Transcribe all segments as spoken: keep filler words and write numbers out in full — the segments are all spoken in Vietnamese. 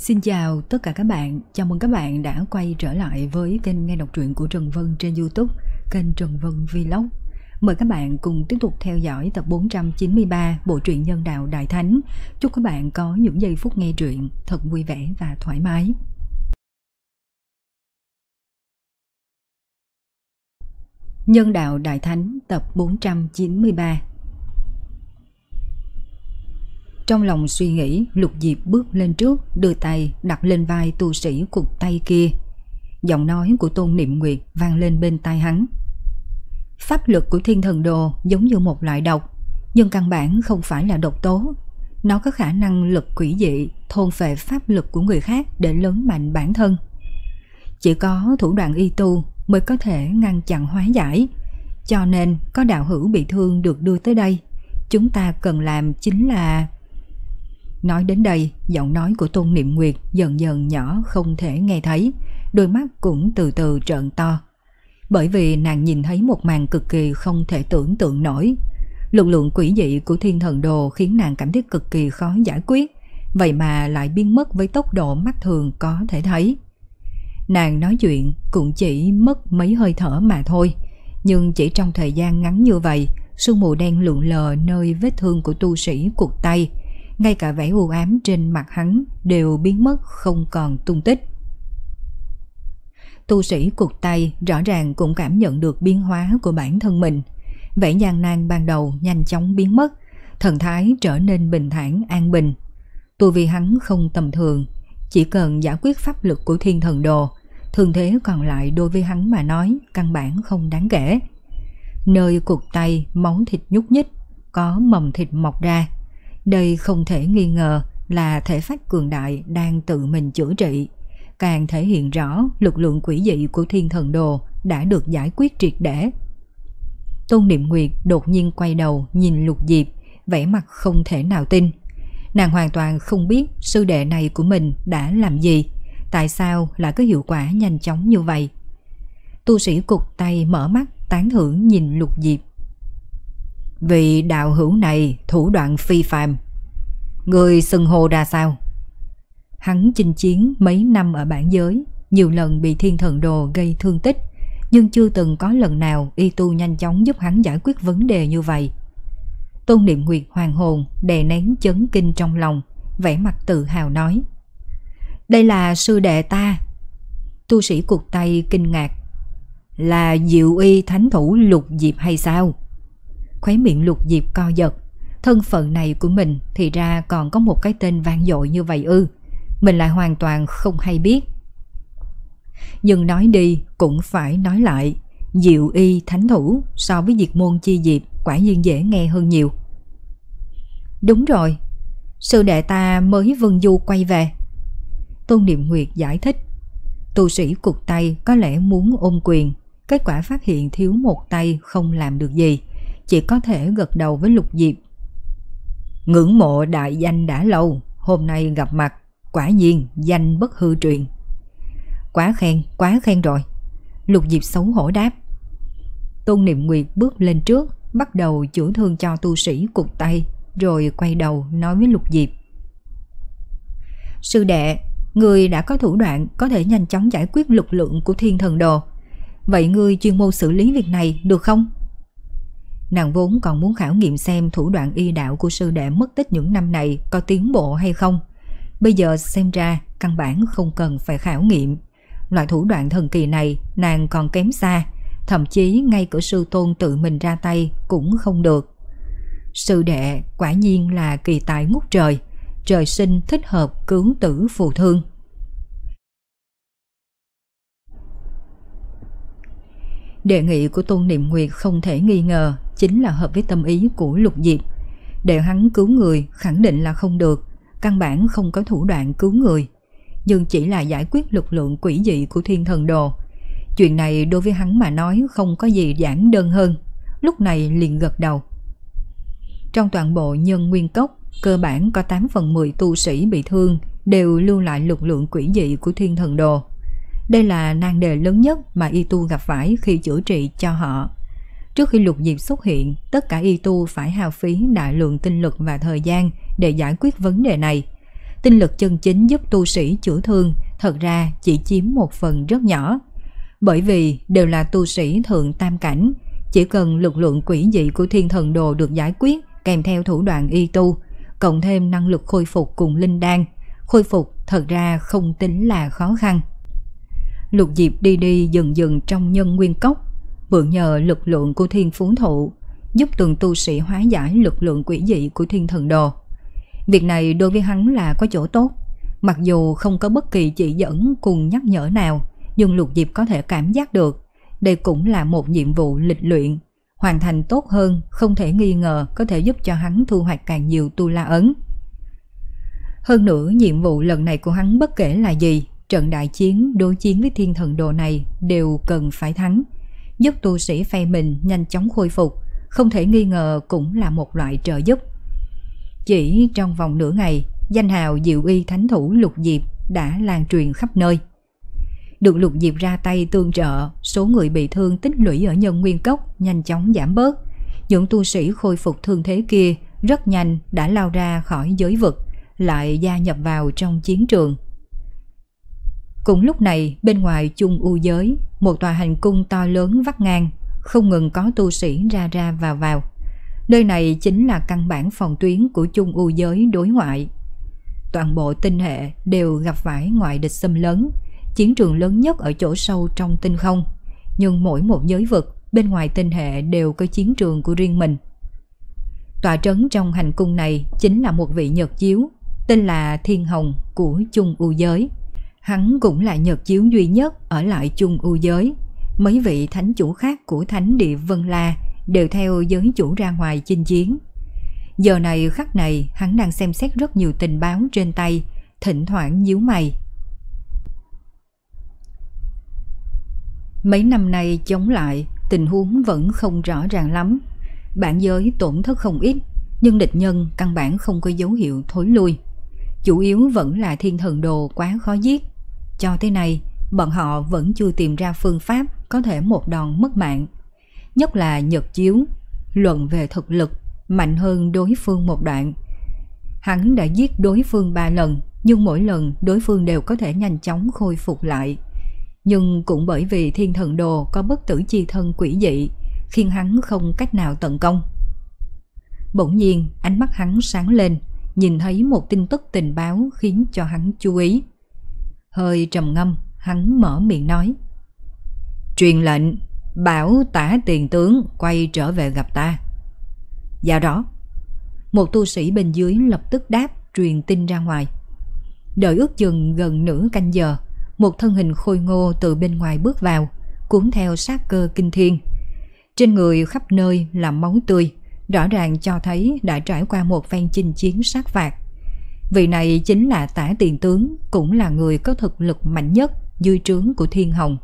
Xin chào tất cả các bạn, chào mừng các bạn đã quay trở lại với kênh nghe đọc truyện của Trần Vân trên YouTube, kênh Trần Vân Vlog. Mời các bạn cùng tiếp tục theo dõi tập bốn trăm chín mươi ba bộ truyện Nhân Đạo Đại Thánh. Chúc các bạn có những giây phút nghe truyện thật vui vẻ và thoải mái. Nhân Đạo Đại Thánh tập bốn trăm chín mươi ba. Trong lòng suy nghĩ, Lục Diệp bước lên trước, đưa tay đặt lên vai tu sĩ cụt tay kia. Giọng nói của Tôn Niệm Nguyệt vang lên bên tai hắn. Pháp lực của Thiên Thần Đồ giống như một loại độc, nhưng căn bản không phải là độc tố. Nó có khả năng lực quỷ dị, thôn phệ pháp lực của người khác để lớn mạnh bản thân. Chỉ có thủ đoạn y tu mới có thể ngăn chặn hóa giải. Cho nên có đạo hữu bị thương được đưa tới đây, chúng ta cần làm chính là... Nói đến đây, giọng nói của Tôn Niệm Nguyệt dần dần nhỏ không thể nghe thấy, đôi mắt cũng từ từ trợn to. Bởi vì nàng nhìn thấy một màn cực kỳ không thể tưởng tượng nổi. Lực lượng quỷ dị của Thiên Thần Đồ khiến nàng cảm thấy cực kỳ khó giải quyết, vậy mà lại biến mất với tốc độ mắt thường có thể thấy. Nàng nói chuyện cũng chỉ mất mấy hơi thở mà thôi, nhưng chỉ trong thời gian ngắn như vậy, sương mù đen lượn lờ nơi vết thương của tu sĩ cụt tay, ngay cả vẻ u ám trên mặt hắn đều biến mất không còn tung tích. Tu sĩ cụt tay rõ ràng cũng cảm nhận được biến hóa của bản thân mình. Vẻ gian nan ban đầu nhanh chóng biến mất, thần thái trở nên bình thản an bình. Tu vi hắn không tầm thường, chỉ cần giải quyết pháp lực của Thiên Thần Đồ, thương thế còn lại đối với hắn mà nói căn bản không đáng kể. Nơi cụt tay máu thịt nhúc nhích, có mầm thịt mọc ra. Đây không thể nghi ngờ là thể phách cường đại đang tự mình chữa trị, càng thể hiện rõ lực lượng quỷ dị của Thiên Thần Đồ đã được giải quyết triệt để. Tôn Niệm Nguyệt đột nhiên quay đầu nhìn Lục Diệp, vẻ mặt không thể nào tin. Nàng hoàn toàn không biết sư đệ này của mình đã làm gì, tại sao lại có hiệu quả nhanh chóng như vậy. Tu sĩ cụt tay mở mắt tán thưởng nhìn Lục Diệp. Vì đạo hữu này thủ đoạn phi phàm, người xưng hô ra sao? Hắn chinh chiến mấy năm ở bản giới, nhiều lần bị Thiên Thần Đồ gây thương tích, nhưng chưa từng có lần nào y tu nhanh chóng giúp hắn giải quyết vấn đề như vậy. Tôn Niệm Nguyệt hoàng hồn đè nén chấn kinh trong lòng, vẻ mặt tự hào nói. Đây là sư đệ ta. Tu sĩ cụt tay kinh ngạc. Là Diệu Y thánh thủ Lục Diệp hay sao? Khóe miệng Lục Diệp co giật. Thân phận này của mình thì ra còn có một cái tên vang dội như vậy ư? Mình lại hoàn toàn không hay biết. Nhưng nói đi cũng phải nói lại, Diệu Y thánh thủ so với Diệt Môn Chi Diệp quả nhiên dễ nghe hơn nhiều. Đúng rồi, sư đệ ta mới vân du quay về. Tôn Niệm Nguyệt giải thích. Tu sĩ cụt tay có lẽ muốn ôm quyền, kết quả phát hiện thiếu một tay không làm được gì, chỉ có thể gật đầu với Lục Diệp. Ngưỡng mộ đại danh đã lâu, hôm nay gặp mặt, quả nhiên danh bất hư truyền. Quá khen, quá khen rồi. Lục Diệp xấu hổ đáp. Tôn Niệm Nguyệt bước lên trước, bắt đầu chữa thương cho tu sĩ cụt tay, rồi quay đầu nói với Lục Diệp. Sư đệ, người đã có thủ đoạn có thể nhanh chóng giải quyết lực lượng của Thiên Thần Đồ. Vậy ngươi chuyên môn xử lý việc này được không? Nàng vốn còn muốn khảo nghiệm xem thủ đoạn y đạo của sư đệ mất tích những năm này có tiến bộ hay không. Bây giờ xem ra căn bản không cần phải khảo nghiệm. Loại thủ đoạn thần kỳ này nàng còn kém xa, thậm chí ngay cả sư tôn tự mình ra tay cũng không được. Sư đệ quả nhiên là kỳ tài ngút trời, trời sinh thích hợp cứu tử phù thương. Đề nghị của Tôn Niệm Nguyệt không thể nghi ngờ chính là hợp với tâm ý của Lục Diệp. Để hắn cứu người khẳng định là không được, căn bản không có thủ đoạn cứu người, nhưng chỉ là giải quyết lực lượng quỷ dị của Thiên Thần Đồ. Chuyện này đối với hắn mà nói không có gì giản đơn hơn, lúc này liền gật đầu. Trong toàn bộ Nhân Nguyên Cốc, cơ bản có tám phần mười tu sĩ bị thương đều lưu lại lực lượng quỷ dị của Thiên Thần Đồ. Đây là nan đề lớn nhất mà y tu gặp phải khi chữa trị cho họ. Trước khi Lục Diệp xuất hiện, tất cả y tu phải hao phí đại lượng tinh lực và thời gian để giải quyết vấn đề này. tinh lực chân chính giúp tu sĩ chữa thương thật ra chỉ chiếm một phần rất nhỏ. Bởi vì đều là tu sĩ thượng tam cảnh, chỉ cần lực lượng quỷ dị của thiên thần đồ được giải quyết kèm theo thủ đoạn y tu, cộng thêm năng lực khôi phục cùng linh đan, khôi phục thật ra không tính là khó khăn. Lục Diệp đi đi dần dần trong nhân nguyên cốc, mượn nhờ lực lượng của thiên phú thụ, giúp từng tu sĩ hóa giải lực lượng quỷ dị của thiên thần đồ. Việc này đối với hắn là có chỗ tốt, mặc dù không có bất kỳ chỉ dẫn cùng nhắc nhở nào, nhưng Lục Diệp có thể cảm giác được đây cũng là một nhiệm vụ lịch luyện, hoàn thành tốt hơn không thể nghi ngờ có thể giúp cho hắn thu hoạch càng nhiều tu la ấn. Hơn nữa nhiệm vụ lần này của hắn bất kể là gì, trận đại chiến đối chiến với thiên thần đồ này đều cần phải thắng, giúp tu sĩ phe mình nhanh chóng khôi phục, không thể nghi ngờ cũng là một loại trợ giúp. Chỉ trong vòng nửa ngày, danh hào diệu y thánh thủ Lục Diệp đã lan truyền khắp nơi. Được Lục Diệp ra tay tương trợ, số người bị thương tích lũy ở nhân nguyên cốc nhanh chóng giảm bớt. Những tu sĩ khôi phục thương thế kia rất nhanh đã lao ra khỏi giới vực, lại gia nhập vào trong chiến trường. Cùng lúc này, bên ngoài Chung U giới, một tòa hành cung to lớn vắt ngang, không ngừng có tu sĩ ra ra vào vào. Nơi này chính là căn bản phòng tuyến của Chung U giới đối ngoại. Toàn bộ tinh hệ đều gặp phải ngoại địch xâm lấn, chiến trường lớn nhất ở chỗ sâu trong tinh không. Nhưng mỗi một giới vực bên ngoài tinh hệ đều có chiến trường của riêng mình. Tọa trấn trong hành cung này chính là một vị Nhật Chiếu, tên là Thiên Hồng của Chung U giới. Hắn cũng là Nhật Chiếu duy nhất ở lại Chung U giới. Mấy vị thánh chủ khác của thánh địa Vân La đều theo giới chủ ra ngoài chinh chiến. Giờ này khắc này hắn đang xem xét rất nhiều tình báo trên tay, thỉnh thoảng nhíu mày. Mấy năm nay chống lại, tình huống vẫn không rõ ràng lắm. Bản giới tổn thất không ít, nhưng địch nhân căn bản không có dấu hiệu thối lui. Chủ yếu vẫn là thiên thần đồ quá khó giết. Cho tới nay, bọn họ vẫn chưa tìm ra phương pháp có thể một đòn mất mạng. Nhất là Nhật Chiếu, luận về thực lực, mạnh hơn đối phương một đoạn. Hắn đã giết đối phương ba lần, nhưng mỗi lần đối phương đều có thể nhanh chóng khôi phục lại. Nhưng cũng bởi vì thiên thần đồ có bất tử chi thân quỷ dị, khiến hắn không cách nào tấn công. Bỗng nhiên ánh mắt hắn sáng lên, nhìn thấy một tin tức tình báo khiến cho hắn chú ý. Hơi trầm ngâm, hắn mở miệng nói: "Truyền lệnh, bảo Tả tiền tướng quay trở về gặp ta." "Dạ đó." Một tu sĩ bên dưới lập tức đáp, truyền tin ra ngoài. Đợi ước chừng gần nửa canh giờ, một thân hình khôi ngô từ bên ngoài bước vào, cuốn theo sát cơ kinh thiên. Trên người khắp nơi là máu tươi, rõ ràng cho thấy đã trải qua một phen chinh chiến sát phạt. Vị này chính là Tả tiền tướng, cũng là người có thực lực mạnh nhất dưới trướng của Thiên Hồng.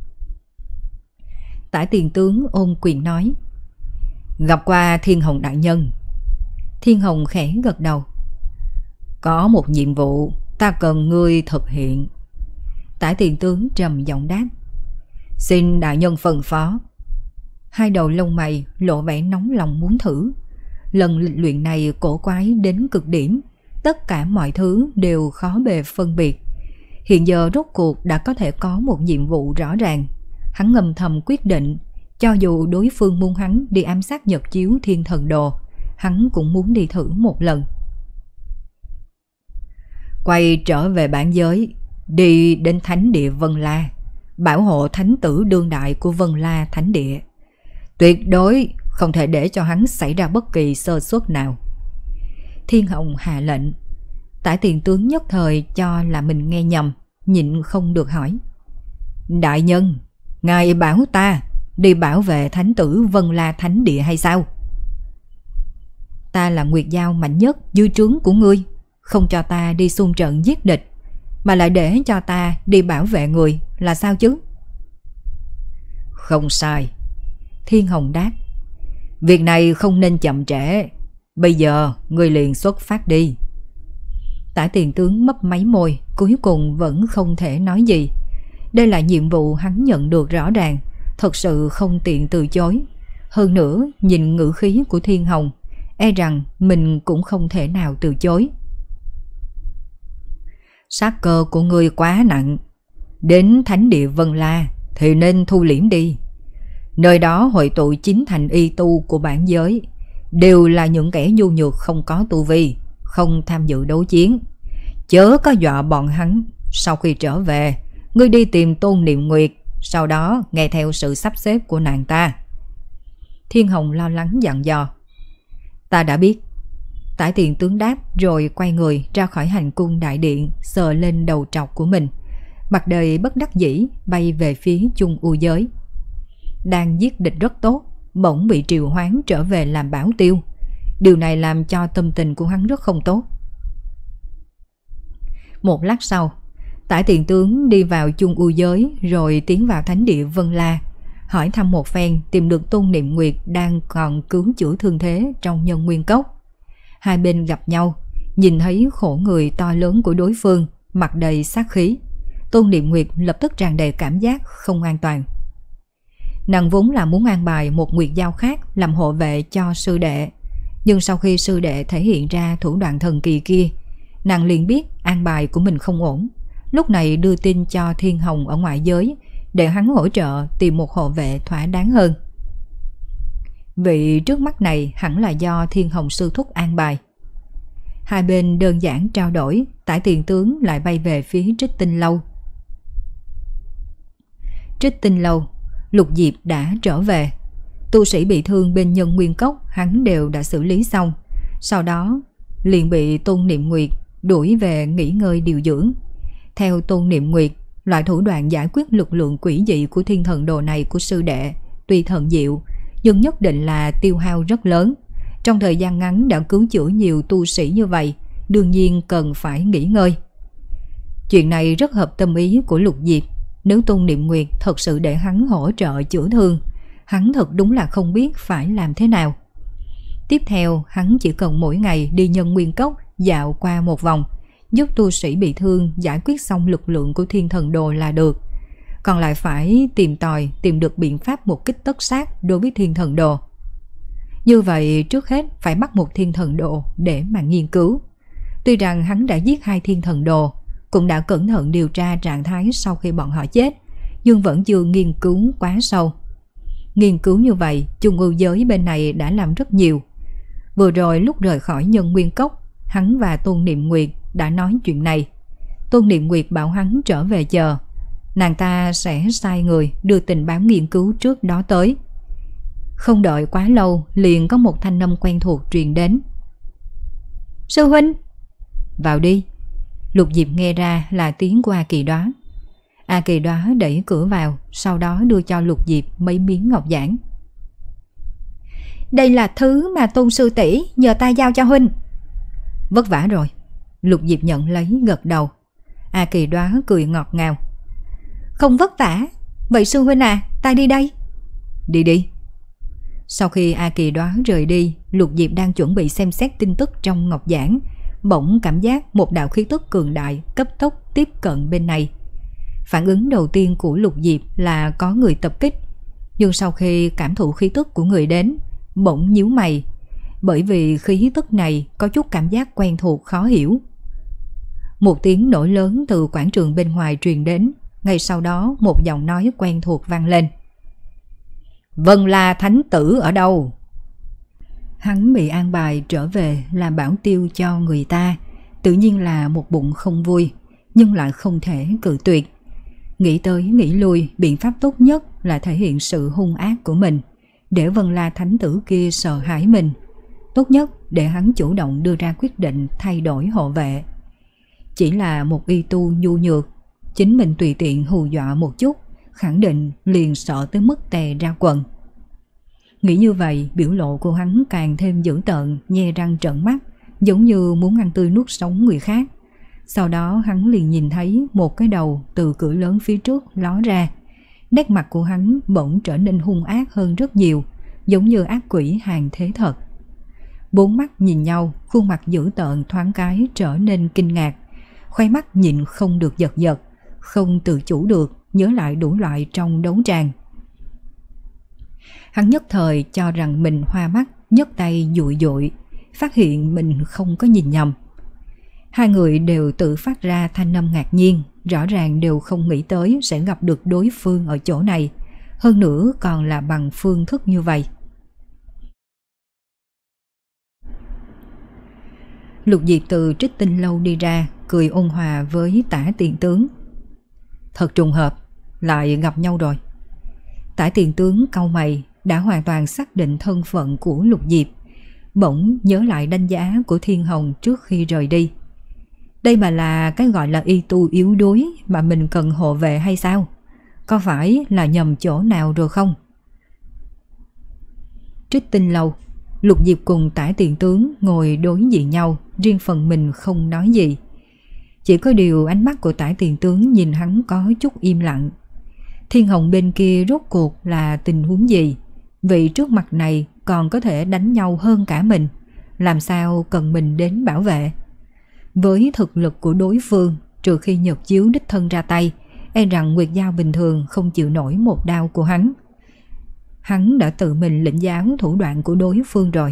Tả tiền tướng ôm quyền nói: "Gặp qua Thiên Hồng đại nhân." Thiên Hồng khẽ gật đầu: "Có một nhiệm vụ ta cần ngươi thực hiện." Tả tiền tướng trầm giọng đáp: "Xin đại nhân phân phó." Hai đầu lông mày lộ vẻ nóng lòng muốn thử. Lần lịch luyện này cổ quái đến cực điểm, tất cả mọi thứ đều khó bề phân biệt. Hiện giờ rốt cuộc đã có thể có một nhiệm vụ rõ ràng. Hắn ngầm thầm quyết định, cho dù đối phương muốn hắn đi ám sát Nhật Chiếu thiên thần đồ, hắn cũng muốn đi thử một lần. Quay trở về bản giới, đi đến thánh địa Vân La, bảo hộ thánh tử đương đại của Vân La thánh địa. Tuyệt đối không thể để cho hắn xảy ra bất kỳ sơ suất nào. Thiên Hồng hạ lệnh. Tả tiền tướng nhất thời cho là mình nghe nhầm, nhịn không được hỏi: "Đại nhân, ngài bảo ta đi bảo vệ thánh tử Vân La thánh địa hay sao?" "Ta là Nguyệt Giao mạnh nhất dưới trướng của ngươi, không cho ta đi xung trận giết địch, mà lại để cho ta đi bảo vệ người là sao chứ?" "Không sai." Thiên Hồng đáp: "Việc này không nên chậm trễ. Bây giờ ngươi liền xuất phát đi." Tả tiền tướng mấp máy môi, cuối cùng vẫn không thể nói gì. Đây là nhiệm vụ hắn nhận được rõ ràng, thật sự không tiện từ chối. Hơn nữa, nhìn ngữ khí của Thiên Hồng, e rằng mình cũng không thể nào từ chối. Sát cơ của ngươi quá nặng. Đến thánh địa Vân La thì nên thu liễm đi. Nơi đó hội tụ chín thành y tu của bản giới, đều là những kẻ nhu nhược không có tu vi, không tham dự đấu chiến. Chớ có dọa bọn hắn. Sau khi trở về, ngươi đi tìm Tôn Niệm Nguyệt, sau đó nghe theo sự sắp xếp của nàng ta. Thiên Hồng lo lắng dặn dò. Ta đã biết. Tải Tiền tướng đáp rồi quay người ra khỏi hành cung đại điện, sờ lên đầu trọc của mình. Mặt đời bất đắc dĩ bay về phía Chung U giới. Đang giết địch rất tốt, bỗng bị Triều Hoán trở về làm bảo tiêu. Điều này làm cho tâm tình của hắn rất không tốt. Một lát sau, Tải Tiền tướng đi vào Chung U giới rồi tiến vào thánh địa Vân La, hỏi thăm một phen, tìm được Tôn Niệm Nguyệt đang còn cứu chữa thương thế trong Nhân Nguyên Cốc. Hai bên gặp nhau, nhìn thấy khổ người to lớn của đối phương, mặt đầy sát khí. Tôn Niệm Nguyệt lập tức tràn đầy cảm giác không an toàn. Nàng vốn là muốn an bài một Nguyệt Giao khác làm hộ vệ cho sư đệ, nhưng sau khi sư đệ thể hiện ra thủ đoạn thần kỳ kia, nàng liền biết an bài của mình không ổn. Lúc này đưa tin cho Thiên Hồng ở ngoại giới để hắn hỗ trợ tìm một hộ vệ thỏa đáng hơn. Vị trước mắt này hẳn là do Thiên Hồng sư thúc an bài. Hai bên đơn giản trao đổi, Tải Tiền tướng lại bay về phía Trích Tinh Lâu. Trích Tinh Lâu, Lục Diệp đã trở về. Tu sĩ bị thương bên Nhân Nguyên Cốc hắn đều đã xử lý xong, sau đó liền bị Tôn Niệm Nguyệt đuổi về nghỉ ngơi điều dưỡng. Theo Tôn Niệm Nguyệt, loại thủ đoạn giải quyết lực lượng quỷ dị của thiên thần đồ này của sư đệ tuy thần diệu, nhưng nhất định là tiêu hao rất lớn. Trong thời gian ngắn đã cứu chữa nhiều tu sĩ như vậy, đương nhiên cần phải nghỉ ngơi. Chuyện này rất hợp tâm ý của Lục Diệp. Nếu Tôn Niệm Nguyệt thật sự để hắn hỗ trợ chữa thương, hắn thật đúng là không biết phải làm thế nào. Tiếp theo, hắn chỉ cần mỗi ngày đi Nhân Nguyên Cốc dạo qua một vòng, giúp tu sĩ bị thương giải quyết xong lực lượng của thiên thần đồ là được. Còn lại phải tìm tòi tìm được biện pháp một kích tất sát đối với thiên thần đồ. Như vậy trước hết phải bắt một thiên thần đồ để mà nghiên cứu. Tuy rằng hắn đã giết hai thiên thần đồ, cũng đã cẩn thận điều tra trạng thái sau khi bọn họ chết, nhưng vẫn chưa nghiên cứu quá sâu. Nghiên cứu như vậy, Chung Ưu giới bên này đã làm rất nhiều. Vừa rồi lúc rời khỏi Nhân Nguyên Cốc, hắn và Tôn Niệm Nguyệt đã nói chuyện này. Tôn Niệm Nguyệt bảo hắn trở về chờ, nàng ta sẽ sai người đưa tình báo nghiên cứu trước đó tới. Không đợi quá lâu, liền có một thanh âm quen thuộc truyền đến. Sư huynh! Vào đi. Lục Diệp nghe ra là tiếng của A Kỳ Đoá. A Kỳ Đoá đẩy cửa vào, sau đó đưa cho Lục Diệp mấy miếng ngọc giản. Đây là thứ mà Tôn sư tỷ nhờ ta giao cho huynh. Vất vả rồi. Lục Diệp nhận lấy gật đầu. A Kỳ Đoá cười ngọt ngào. Không vất vả. Vậy sư huynh à, ta đi đây. Đi đi. Sau khi A Kỳ Đoá rời đi, Lục Diệp đang chuẩn bị xem xét tin tức trong ngọc giản, bỗng cảm giác một đạo khí tức cường đại cấp tốc tiếp cận bên này. Phản ứng đầu tiên của Lục Diệp là có người tập kích, nhưng sau khi cảm thụ khí tức của người đến, bỗng nhíu mày, bởi vì khí tức này có chút cảm giác quen thuộc khó hiểu. Một tiếng nổ lớn từ quảng trường bên ngoài truyền đến, ngay sau đó một giọng nói quen thuộc vang lên. Vân La Thánh Tử ở đâu? Hắn bị an bài trở về làm bảo tiêu cho người ta, tự nhiên là một bụng không vui, nhưng lại không thể cự tuyệt. Nghĩ tới nghĩ lui, biện pháp tốt nhất là thể hiện sự hung ác của mình, để Vân La Thánh Tử kia sợ hãi mình. Tốt nhất để hắn chủ động đưa ra quyết định thay đổi hộ vệ. Chỉ là một y tu nhu nhược, chính mình tùy tiện hù dọa một chút, khẳng định liền sợ tới mức tè ra quần. Nghĩ như vậy, biểu lộ của hắn càng thêm dữ tợn, nhe răng trợn mắt, giống như muốn ăn tươi nuốt sống người khác. Sau đó hắn liền nhìn thấy một cái đầu từ cửa lớn phía trước ló ra. Nét mặt của hắn bỗng trở nên hung ác hơn rất nhiều, giống như ác quỷ hàng thế thật. Bốn mắt nhìn nhau, khuôn mặt dữ tợn thoáng cái trở nên kinh ngạc, khoe mắt nhịn không được giật giật, không tự chủ được nhớ lại đủ loại trong đấu tràng. Hắn nhất thời cho rằng mình hoa mắt, nhấc tay dụi dụi, phát hiện mình không có nhìn nhầm. Hai người đều tự phát ra thanh âm ngạc nhiên, rõ ràng đều không nghĩ tới sẽ gặp được đối phương ở chỗ này, hơn nữa còn là bằng phương thức như vậy. Lục Diệp từ Trích Tinh Lâu đi ra, cười ôn hòa với Tả Tiền Tướng. Thật trùng hợp, lại gặp nhau rồi. Tả Tiền Tướng cau mày, đã hoàn toàn xác định thân phận của Lục Diệp, bỗng nhớ lại đánh giá của Thiên Hồng trước khi rời đi. Đây mà là cái gọi là y tu yếu đuối mà mình cần hộ vệ hay sao? Có phải là nhầm chỗ nào rồi không? Trích Tinh Lâu, Lục Diệp cùng Tả Tiền Tướng ngồi đối diện nhau, riêng phần mình không nói gì. Chỉ có điều ánh mắt của Tả Tiền Tướng nhìn hắn có chút im lặng. Thiên Hồng bên kia rốt cuộc là tình huống gì? Vị trước mặt này còn có thể đánh nhau hơn cả mình, làm sao cần mình đến bảo vệ? Với thực lực của đối phương, trừ khi Nhật Chiếu đích thân ra tay, e rằng Nguyệt Giao bình thường không chịu nổi một đao của hắn. Hắn đã tự mình lĩnh giáo thủ đoạn của đối phương rồi.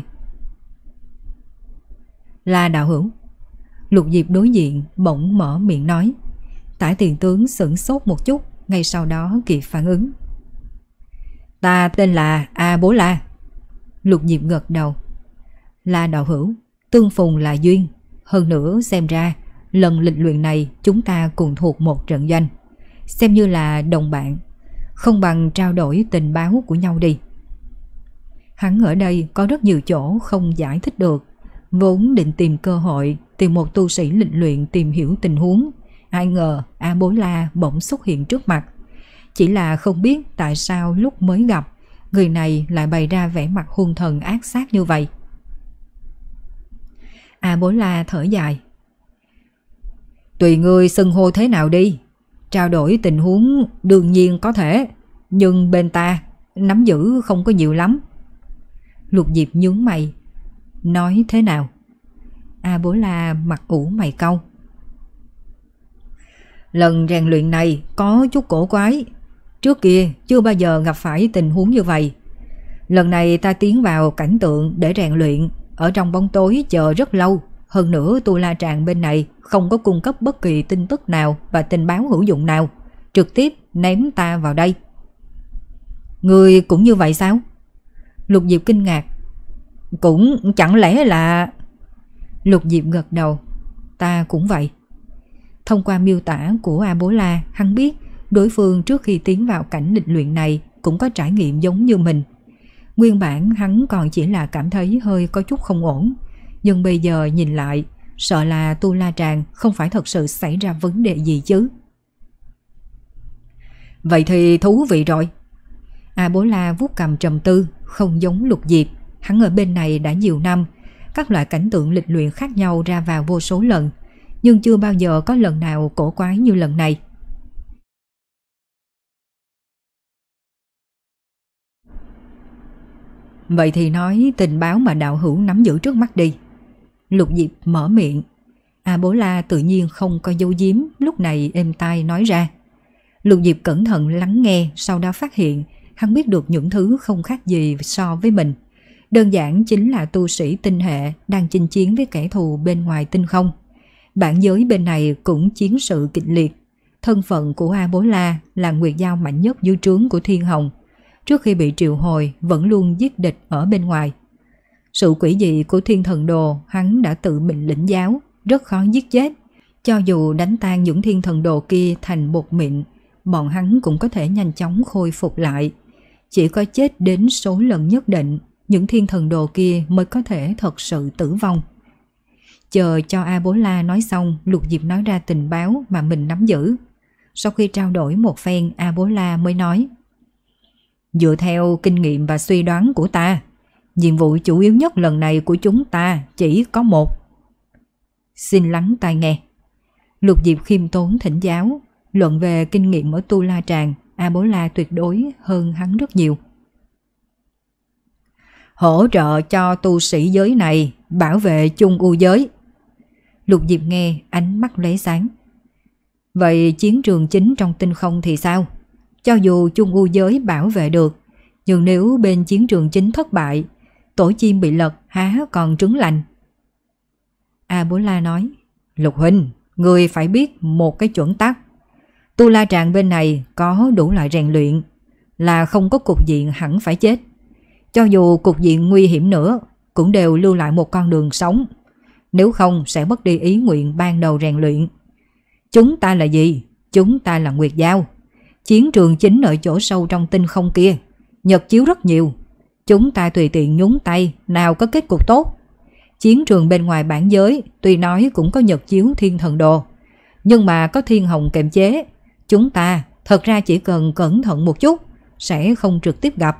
La đạo hữu. Lục Diệp đối diện bỗng mở miệng nói. Tả Tiền Tướng sửng sốt một chút, ngay sau đó kịp phản ứng. Ta tên là A Bố La. Lục Diệp gật đầu. La đạo hữu, tương phùng là duyên. Hơn nữa xem ra lần lịch luyện này chúng ta cùng thuộc một trận doanh, xem như là đồng bạn, không bằng trao đổi tình báo của nhau đi. Hắn ở đây có rất nhiều chỗ không giải thích được, vốn định tìm cơ hội tìm một tu sĩ lịch luyện tìm hiểu tình huống, ai ngờ A Bố La bỗng xuất hiện trước mặt. Chỉ là không biết tại sao lúc mới gặp, người này lại bày ra vẻ mặt hung thần ác sát như vậy. A Bố La thở dài. Tùy ngươi xưng hô thế nào đi, trao đổi tình huống đương nhiên có thể, nhưng bên ta nắm giữ không có nhiều lắm. Lục Diệp nhướng mày. Nói thế nào? A Bố La mặt ủ mày cau. Lần rèn luyện này có chút cổ quái, trước kia chưa bao giờ gặp phải tình huống như vậy. Lần này ta tiến vào cảnh tượng để rèn luyện, ở trong bóng tối chờ rất lâu. Hơn nữa Tu La Tràng bên này không có cung cấp bất kỳ tin tức nào và tình báo hữu dụng nào, trực tiếp ném ta vào đây. Người cũng như vậy sao? Lục Diệp kinh ngạc. Cũng chẳng lẽ là... Lục Diệp gật đầu. Ta cũng vậy. Thông qua miêu tả của A Bố La, hắn biết đối phương trước khi tiến vào cảnh lịch luyện này cũng có trải nghiệm giống như mình. Nguyên bản hắn còn chỉ là cảm thấy hơi có chút không ổn, nhưng bây giờ nhìn lại, sợ là Tu La Tràng không phải thật sự xảy ra vấn đề gì chứ. Vậy thì thú vị rồi. A Bố La vuốt cầm trầm tư, không giống Lục Diệp. Hắn ở bên này đã nhiều năm, các loại cảnh tượng lịch luyện khác nhau ra vào vô số lần, nhưng chưa bao giờ có lần nào cổ quái như lần này. Vậy thì nói tình báo mà đạo hữu nắm giữ trước mắt đi. Lục Diệp mở miệng. A Bố La tự nhiên không có giấu giếm, lúc này êm tai nói ra. Lục Diệp cẩn thận lắng nghe, sau đó phát hiện hắn biết được những thứ không khác gì so với mình. Đơn giản chính là tu sĩ tinh hệ đang chinh chiến với kẻ thù bên ngoài tinh không. Bản giới bên này cũng chiến sự kịch liệt. Thân phận của A Bố La là Nguyệt Giao mạnh nhất dưới trướng của Thiên Hồng. Trước khi bị triệu hồi vẫn luôn giết địch ở bên ngoài. Sự quỷ dị của Thiên Thần Đồ hắn đã tự mình lĩnh giáo, rất khó giết chết. Cho dù đánh tan những Thiên Thần Đồ kia thành bột mịn, bọn hắn cũng có thể nhanh chóng khôi phục lại. Chỉ có chết đến số lần nhất định, những Thiên Thần Đồ kia mới có thể thật sự tử vong. Chờ cho A Bố La nói xong, Lục Diệp nói ra tình báo mà mình nắm giữ. Sau khi trao đổi một phen, A Bố La mới nói. Dựa theo kinh nghiệm và suy đoán của ta, nhiệm vụ chủ yếu nhất lần này của chúng ta chỉ có một. Xin lắng tai nghe. Lục Diệp khiêm tốn thỉnh giáo. Luận về kinh nghiệm ở Tu La Tràng, A Bố La tuyệt đối hơn hắn rất nhiều. Hỗ trợ cho tu sĩ giới này bảo vệ chung u giới. Lục Diệp nghe ánh mắt lóe sáng. Vậy chiến trường chính trong tinh không thì sao? Cho dù chung u giới bảo vệ được, nhưng nếu bên chiến trường chính thất bại, tổ chim bị lật há còn trứng lành. A Bố La nói. Lục huynh, ngươi phải biết một cái chuẩn tắc. Tu La Tràng bên này có đủ loại rèn luyện, là không có cục diện hẳn phải chết. Cho dù cục diện nguy hiểm nữa, cũng đều lưu lại một con đường sống. Nếu không sẽ mất đi ý nguyện ban đầu rèn luyện. Chúng ta là gì? Chúng ta là Nguyệt Giao. Chiến trường chính ở chỗ sâu trong tinh không kia, nhật chiếu rất nhiều. Chúng ta tùy tiện nhúng tay, nào có kết cục tốt. Chiến trường bên ngoài bản giới tuy nói cũng có nhật chiếu thiên thần đồ, nhưng mà có thiên hồng kềm chế. Chúng ta thật ra chỉ cần cẩn thận một chút sẽ không trực tiếp gặp.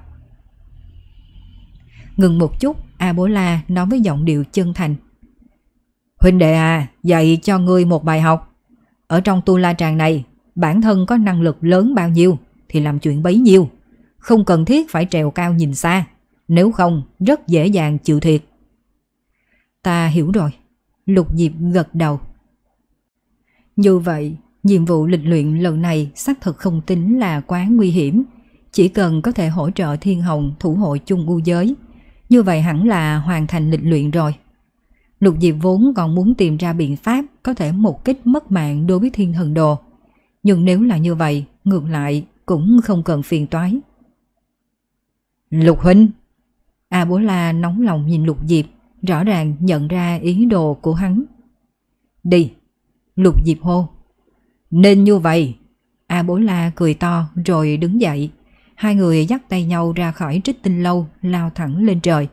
Ngừng một chút, A Bố La nói với giọng điệu chân thành. Huynh đệ à, dạy cho ngươi một bài học. Ở trong Tu La Tràng này, bản thân có năng lực lớn bao nhiêu thì làm chuyện bấy nhiêu. Không cần thiết phải trèo cao nhìn xa, nếu không rất dễ dàng chịu thiệt. Ta hiểu rồi. Lục Diệp gật đầu. Như vậy, nhiệm vụ lịch luyện lần này xác thực không tính là quá nguy hiểm. Chỉ cần có thể hỗ trợ Thiên Hồng thủ hộ chung u giới, như vậy hẳn là hoàn thành lịch luyện rồi. Lục Diệp vốn còn muốn tìm ra biện pháp có thể một kích mất mạng đối với thiên thần đồ. Nhưng nếu là như vậy, ngược lại cũng không cần phiền toái. Lục huynh. A Bố La nóng lòng nhìn Lục Diệp, rõ ràng nhận ra ý đồ của hắn. Đi. Lục Diệp hô. Nên như vậy. A Bố La cười to rồi đứng dậy. Hai người dắt tay nhau ra khỏi Trích Tinh Lâu, lao thẳng lên trời.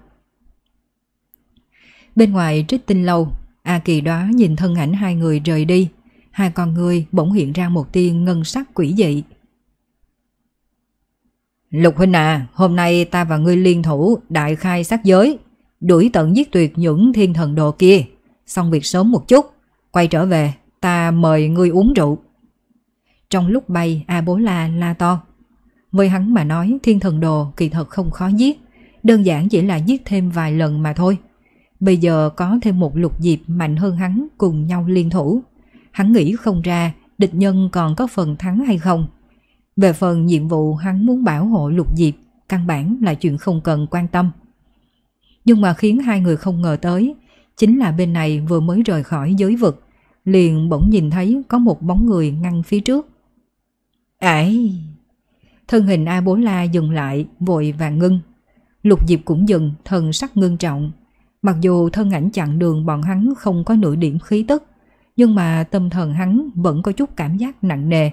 Bên ngoài Trích Tinh Lâu, A Kỳ Đóa nhìn thân ảnh hai người rời đi. Hai con người bỗng hiện ra một tia ngân sắc quỷ dị. Lục huynh à, hôm nay ta và ngươi liên thủ đại khai sát giới, đuổi tận giết tuyệt những thiên thần đồ kia. Xong việc sớm một chút, quay trở về, ta mời ngươi uống rượu. Trong lúc bay, A Bố La la to. Với hắn mà nói, thiên thần đồ kỳ thật không khó giết, đơn giản chỉ là giết thêm vài lần mà thôi. Bây giờ có thêm một Lục Diệp mạnh hơn hắn cùng nhau liên thủ. Hắn nghĩ không ra địch nhân còn có phần thắng hay không. Về phần nhiệm vụ hắn muốn bảo hộ Lục Diệp, căn bản là chuyện không cần quan tâm. Nhưng mà khiến hai người không ngờ tới, chính là bên này vừa mới rời khỏi giới vực, liền bỗng nhìn thấy có một bóng người ngăn phía trước. Ấy! Thân hình A Bố La dừng lại, vội vàng ngưng. Lục Diệp cũng dừng, thần sắc ngưng trọng. Mặc dù thân ảnh chặn đường bọn hắn không có nửa điểm khí tức, nhưng mà tâm thần hắn vẫn có chút cảm giác nặng nề.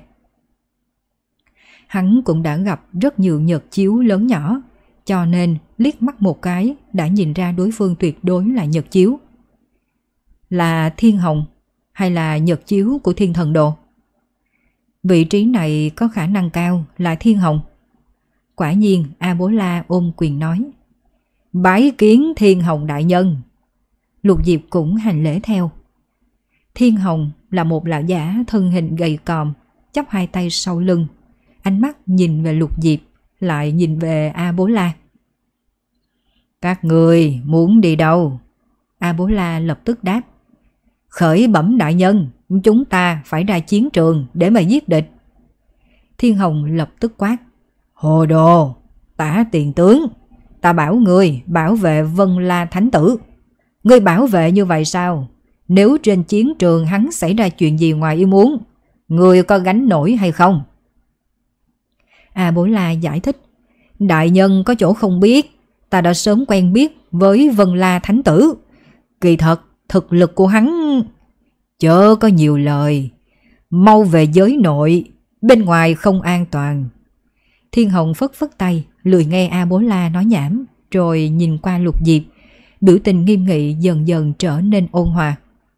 Hắn cũng đã gặp rất nhiều nhật chiếu lớn nhỏ, cho nên liếc mắt một cái đã nhìn ra đối phương tuyệt đối là nhật chiếu. Là Thiên Hồng hay là nhật chiếu của thiên thần đồ? Vị trí này có khả năng cao là Thiên Hồng. Quả nhiên A Bố La ôm quyền nói. Bái kiến Thiên Hồng đại nhân. Lục Diệp cũng hành lễ theo. Thiên Hồng là một lão giả thân hình gầy còm, chắp hai tay sau lưng, ánh mắt nhìn về Lục Diệp, lại nhìn về A Bố La. Các người muốn đi đâu? A Bố La lập tức đáp. Khởi bẩm đại nhân, chúng ta phải ra chiến trường để mà giết địch. Thiên Hồng lập tức quát. Hồ đồ, tả tiền tướng, ta bảo ngươi bảo vệ Vân La Thánh Tử. Ngươi bảo vệ như vậy sao? Nếu trên chiến trường hắn xảy ra chuyện gì ngoài ý muốn, ngươi có gánh nổi hay không? A Bố La giải thích. Đại nhân có chỗ không biết, ta đã sớm quen biết với Vân La Thánh Tử. Kỳ thật, thực lực của hắn... Chớ có nhiều lời, mau về giới nội, bên ngoài không an toàn. Thiên Hồng phất phất tay, lười nghe A Bố La nói nhảm, rồi nhìn qua Lục Diệp, biểu tình nghiêm nghị dần dần trở nên ôn hòa.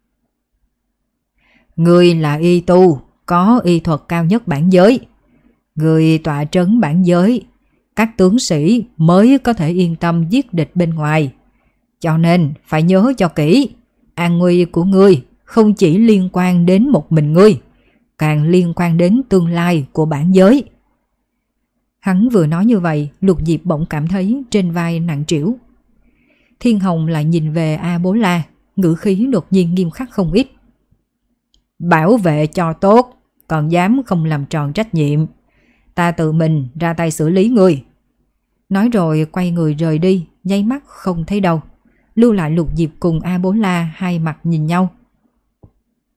Ngươi là y tu, có y thuật cao nhất bản giới. Ngươi tọa trấn bản giới, các tướng sĩ mới có thể yên tâm giết địch bên ngoài. Cho nên phải nhớ cho kỹ, an nguy của ngươi không chỉ liên quan đến một mình ngươi, càng liên quan đến tương lai của bản giới. Hắn vừa nói như vậy, Lục Diệp bỗng cảm thấy trên vai nặng trĩu. Thiên Hồng lại nhìn về A Bố La, ngữ khí đột nhiên nghiêm khắc không ít. Bảo vệ cho tốt, còn dám không làm tròn trách nhiệm, ta tự mình ra tay xử lý ngươi. Nói rồi quay người rời đi, nháy mắt không thấy đâu, lưu lại Lục Diệp cùng A Bố La hai mặt nhìn nhau.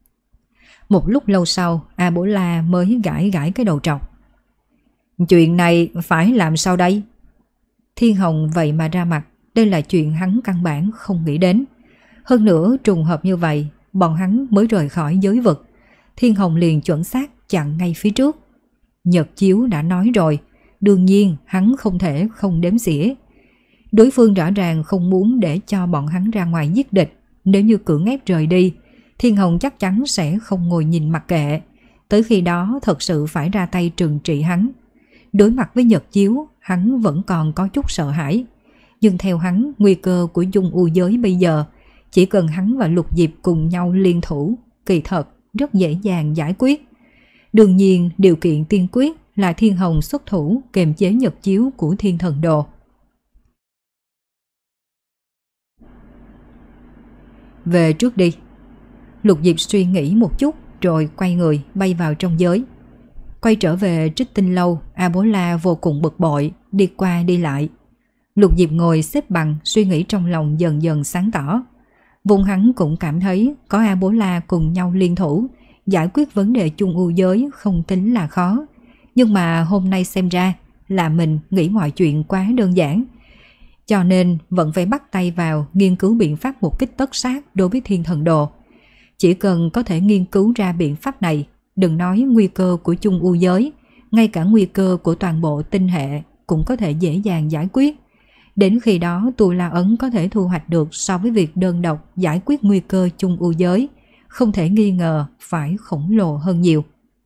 Một lúc lâu sau, A Bố La mới gãi gãi cái đầu trọc. Chuyện này phải làm sao đây? Thiên Hồng vậy mà ra mặt, đây là chuyện hắn căn bản không nghĩ đến. Hơn nữa trùng hợp như vậy, bọn hắn mới rời khỏi giới vực. Thiên Hồng liền chuẩn xác chặn ngay phía trước. Nhật chiếu đã nói rồi, đương nhiên hắn không thể không đếm xỉa. Đối phương rõ ràng không muốn để cho bọn hắn ra ngoài giết địch. Nếu như cưỡng ép rời đi, Thiên Hồng chắc chắn sẽ không ngồi nhìn mặc kệ. Tới khi đó thật sự phải ra tay trừng trị hắn. Đối mặt với Nhật chiếu, hắn vẫn còn có chút sợ hãi. Nhưng theo hắn, nguy cơ của Dung U giới bây giờ, chỉ cần hắn và Lục Diệp cùng nhau liên thủ, kỳ thật rất dễ dàng giải quyết. Đương nhiên, điều kiện tiên quyết là Thiên Hồng xuất thủ kềm chế Nhật chiếu của Thiên Thần Đồ. Về trước đi. Lục Diệp suy nghĩ một chút rồi quay người bay vào trong giới. Quay trở về Trích Tinh Lâu, A Bố La vô cùng bực bội, đi qua đi lại. Lục Diệp ngồi xếp bằng, suy nghĩ trong lòng dần dần sáng tỏ. Vùng hắn cũng cảm thấy có A Bố La cùng nhau liên thủ, giải quyết vấn đề chung u giới không tính là khó. Nhưng mà hôm nay xem ra là mình nghĩ mọi chuyện quá đơn giản. Cho nên vẫn phải bắt tay vào nghiên cứu biện pháp một kích tất sát đối với Thiên Thần Đồ. Chỉ cần có thể nghiên cứu ra biện pháp này, đừng nói nguy cơ của chung u giới, ngay cả nguy cơ của toàn bộ tinh hệ cũng có thể dễ dàng giải quyết. Đến khi đó Tu La Ấn có thể thu hoạch được so với việc đơn độc giải quyết nguy cơ chung u giới, không thể nghi ngờ phải khổng lồ hơn nhiều.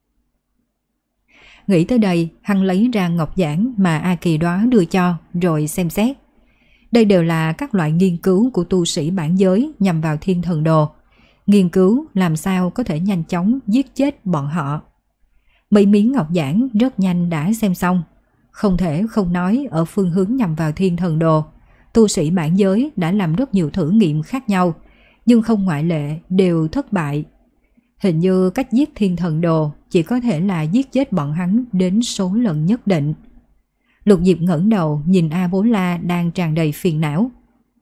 Nghĩ tới đây, hắn lấy ra ngọc giản mà A Kỳ Đoá đưa cho rồi xem xét. Đây đều là các loại nghiên cứu của tu sĩ bản giới nhằm vào Thiên Thần Đồ. Nghiên cứu làm sao có thể nhanh chóng giết chết bọn họ. Mấy miếng ngọc giản rất nhanh đã xem xong. Không thể không nói ở phương hướng nhằm vào Thiên Thần Đồ, tu sĩ bản giới đã làm rất nhiều thử nghiệm khác nhau, nhưng không ngoại lệ đều thất bại. Hình như cách giết Thiên Thần Đồ chỉ có thể là giết chết bọn hắn đến số lần nhất định. Lục Diệp ngẩng đầu nhìn A Bố La đang tràn đầy phiền não.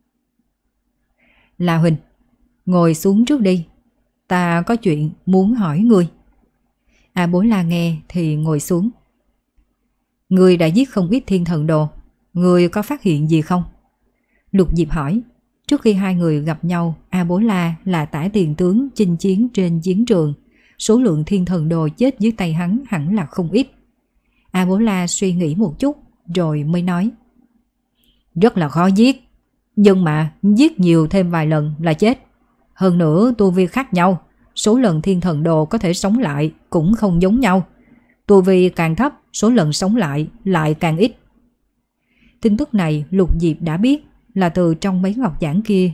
La huynh, ngồi xuống trước đi, ta có chuyện muốn hỏi ngươi. A Bố La nghe thì ngồi xuống. Ngươi đã giết không ít Thiên Thần Đồ, ngươi có phát hiện gì không? Lục Diệp hỏi. Trước khi hai người gặp nhau, A Bố La là tả tiền tướng chinh chiến trên chiến trường, số lượng Thiên Thần Đồ chết dưới tay hắn hẳn là không ít. A Bố La suy nghĩ một chút rồi mới nói. Rất là khó giết, nhưng mà giết nhiều thêm vài lần là chết. Hơn nữa tu vi khác nhau, số lần Thiên Thần Đồ có thể sống lại cũng không giống nhau. Tu vi càng thấp, số lần sống lại lại càng ít. Tin tức này Lục Diệp đã biết là từ trong mấy ngọc giản kia.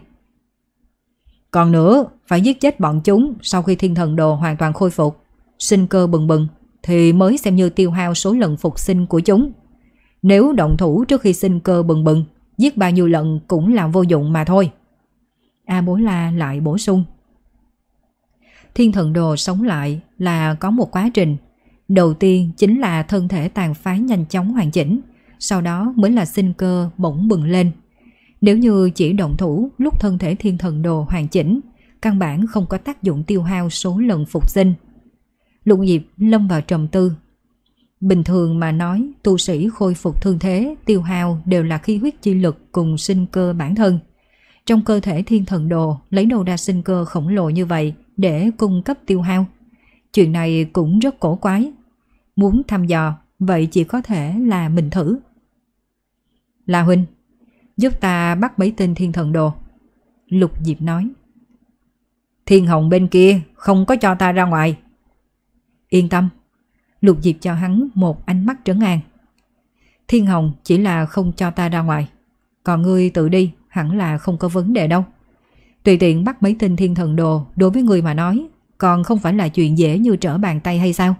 Còn nữa, phải giết chết bọn chúng sau khi Thiên Thần Đồ hoàn toàn khôi phục, sinh cơ bừng bừng, thì mới xem như tiêu hao số lần phục sinh của chúng. Nếu động thủ trước khi sinh cơ bừng bừng, giết bao nhiêu lần cũng là vô dụng mà thôi. A Bố La lại bổ sung. Thiên Thần Đồ sống lại là có một quá trình. Đầu tiên chính là thân thể tàn phá nhanh chóng hoàn chỉnh, sau đó mới là sinh cơ bỗng bừng lên. Nếu như chỉ động thủ lúc thân thể Thiên Thần Đồ hoàn chỉnh, căn bản không có tác dụng tiêu hao số lần phục sinh. Lục Diệp lâm vào trầm tư. Bình thường mà nói, tu sĩ khôi phục thương thế tiêu hao đều là khí huyết chi lực cùng sinh cơ bản thân. Trong cơ thể Thiên Thần Đồ lấy đâu ra sinh cơ khổng lồ như vậy để cung cấp tiêu hao? Chuyện này cũng rất cổ quái. Muốn thăm dò, vậy chỉ có thể là mình thử. La huynh, giúp ta bắt mấy tên Thiên Thần Đồ. Lục Diệp nói. Thiên Hồng bên kia không có cho ta ra ngoài. Yên tâm. Lục Diệp cho hắn một ánh mắt trấn an. Thiên Hồng chỉ là không cho ta ra ngoài, còn ngươi tự đi hẳn là không có vấn đề đâu. Tùy tiện bắt mấy tên Thiên Thần Đồ đối với ngươi mà nói còn không phải là chuyện dễ như trở bàn tay hay sao?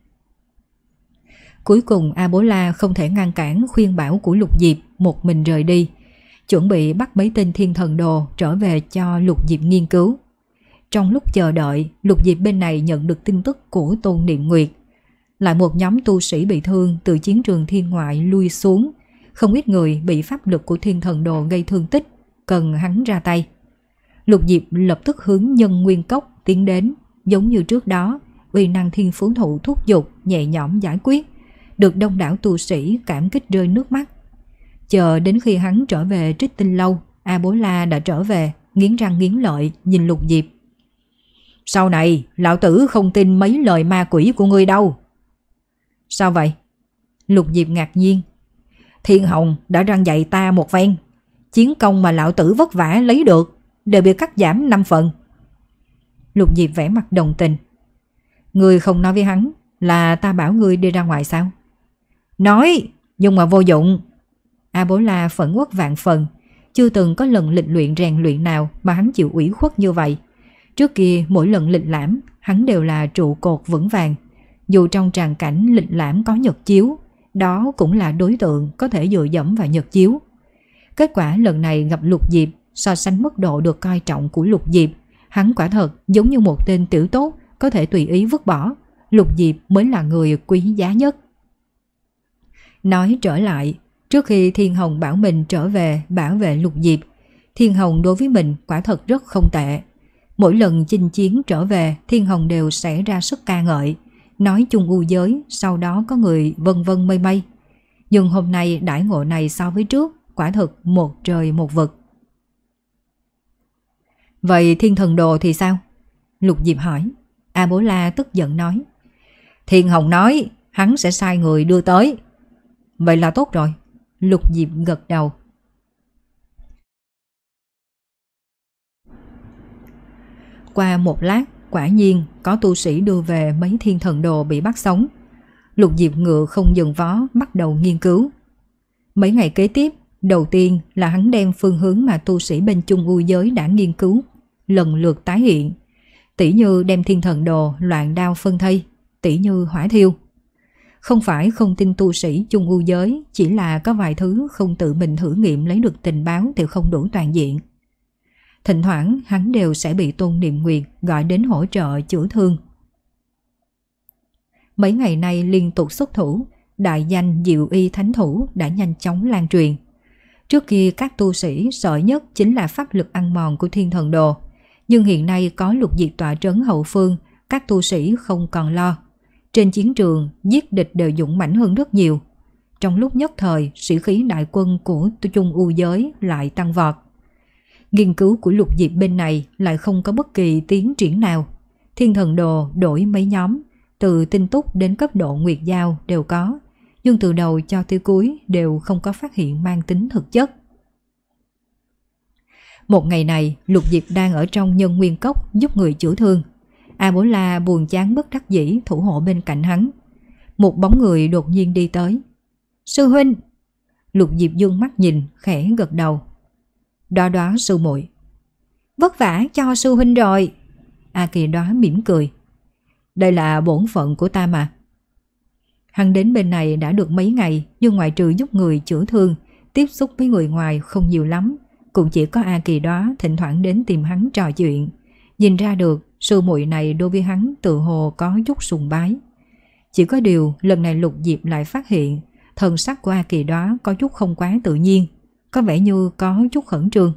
Cuối cùng A Bố La không thể ngăn cản khuyên bảo của Lục Diệp, một mình rời đi, chuẩn bị bắt mấy tên Thiên Thần Đồ trở về cho Lục Diệp nghiên cứu. Trong lúc chờ đợi, Lục Diệp bên này nhận được tin tức của Tôn Niệm Nguyệt. Lại một nhóm tu sĩ bị thương từ chiến trường thiên ngoại lui xuống, không ít người bị pháp lực của Thiên Thần Đồ gây thương tích, cần hắn ra tay. Lục Diệp lập tức hướng Nhân Nguyên Cốc tiến đến, giống như trước đó, uy năng thiên phú thụ thúc giục nhẹ nhõm giải quyết, được đông đảo tu sĩ cảm kích rơi nước mắt. Chờ đến khi hắn trở về Trích Tinh Lâu, A Bố La đã trở về, nghiến răng nghiến lợi nhìn Lục Diệp. Sau này, lão tử không tin mấy lời ma quỷ của ngươi đâu. Sao vậy? Lục Diệp ngạc nhiên. Thiên Hồng đã răn dạy ta một phen, chiến công mà lão tử vất vả lấy được đều bị cắt giảm năm phần. Lục Diệp vẻ mặt đồng tình. Ngươi không nói với hắn là ta bảo ngươi đi ra ngoài sao? Nói, nhưng mà vô dụng. A Bố La phẫn uất vạn phần, chưa từng có lần lịch luyện rèn luyện nào mà hắn chịu ủy khuất như vậy. Trước kia mỗi lần lịch lãm, hắn đều là trụ cột vững vàng. Dù trong tràng cảnh lịch lãm có nhật chiếu, đó cũng là đối tượng có thể dựa dẫm vào nhật chiếu. Kết quả lần này gặp Lục Diệp, so sánh mức độ được coi trọng của Lục Diệp, hắn quả thật giống như một tên tiểu tốt có thể tùy ý vứt bỏ. Lục Diệp mới là người quý giá nhất. Nói trở lại, trước khi Thiên Hồng bảo mình trở về bảo vệ Lục Diệp, Thiên Hồng đối với mình quả thật rất không tệ. Mỗi lần chinh chiến trở về, Thiên Hồng đều sẽ ra sức ca ngợi, nói chung u giới, sau đó có người vân vân mây mây. Nhưng hôm nay đãi ngộ này so với trước, quả thực một trời một vực. Vậy Thiên Thần Đồ thì sao? Lục Diệp hỏi. A Bố La tức giận nói. Thiên Hồng nói hắn sẽ sai người đưa tới. Vậy là tốt rồi. Lục Diệp gật đầu. Qua một lát, quả nhiên có tu sĩ đưa về mấy thiên thần đồ bị bắt sống. Lục Diệp ngựa không dừng vó, bắt đầu nghiên cứu. Mấy ngày kế tiếp, đầu tiên là hắn đem phương hướng mà tu sĩ bên chung u giới đã nghiên cứu lần lượt tái hiện. Tỷ như đem thiên thần đồ loạn đao phân thây, tỷ như hỏa thiêu. Không phải không tin tu sĩ chung u giới, chỉ là có vài thứ không tự mình thử nghiệm lấy được tình báo thì không đủ toàn diện. Thỉnh thoảng hắn đều sẽ bị Tôn Niệm Nguyệt gọi đến hỗ trợ chữa thương. Mấy ngày nay liên tục xuất thủ, đại danh Diệu Y Thánh Thủ đã nhanh chóng lan truyền. Trước kia các tu sĩ sợ nhất chính là pháp lực ăn mòn của thiên thần đồ, nhưng hiện nay có Lục Diệp tọa trấn hậu phương, các tu sĩ không còn lo. Trên chiến trường, giết địch đều dũng mãnh hơn rất nhiều. Trong lúc nhất thời, sĩ khí đại quân của chung u giới lại tăng vọt. Nghiên cứu của Lục Diệp bên này lại không có bất kỳ tiến triển nào. Thiên thần đồ đổi mấy nhóm, từ tinh túc đến cấp độ nguyệt giao đều có, nhưng từ đầu cho tới cuối đều không có phát hiện mang tính thực chất. Một ngày này, Lục Diệp đang ở trong nhân nguyên cốc giúp người chữa thương. A Bố La buồn chán bất đắc dĩ thủ hộ bên cạnh hắn. Một bóng người đột nhiên đi tới. Sư huynh! Lục Diệp dương mắt nhìn, khẽ gật đầu. Đó đó sư muội. Vất vả cho sư huynh rồi. A Kỳ Đó mỉm cười. Đây là bổn phận của ta mà. Hắn đến bên này đã được mấy ngày, nhưng ngoại trừ giúp người chữa thương, tiếp xúc với người ngoài không nhiều lắm. Cũng chỉ có A Kỳ Đó thỉnh thoảng đến tìm hắn trò chuyện. Nhìn ra được sư muội này đối với hắn tự hồ có chút sùng bái. Chỉ có điều lần này Lục Diệp lại phát hiện thần sắc của A Kỳ Đó có chút không quá tự nhiên, có vẻ như có chút khẩn trương.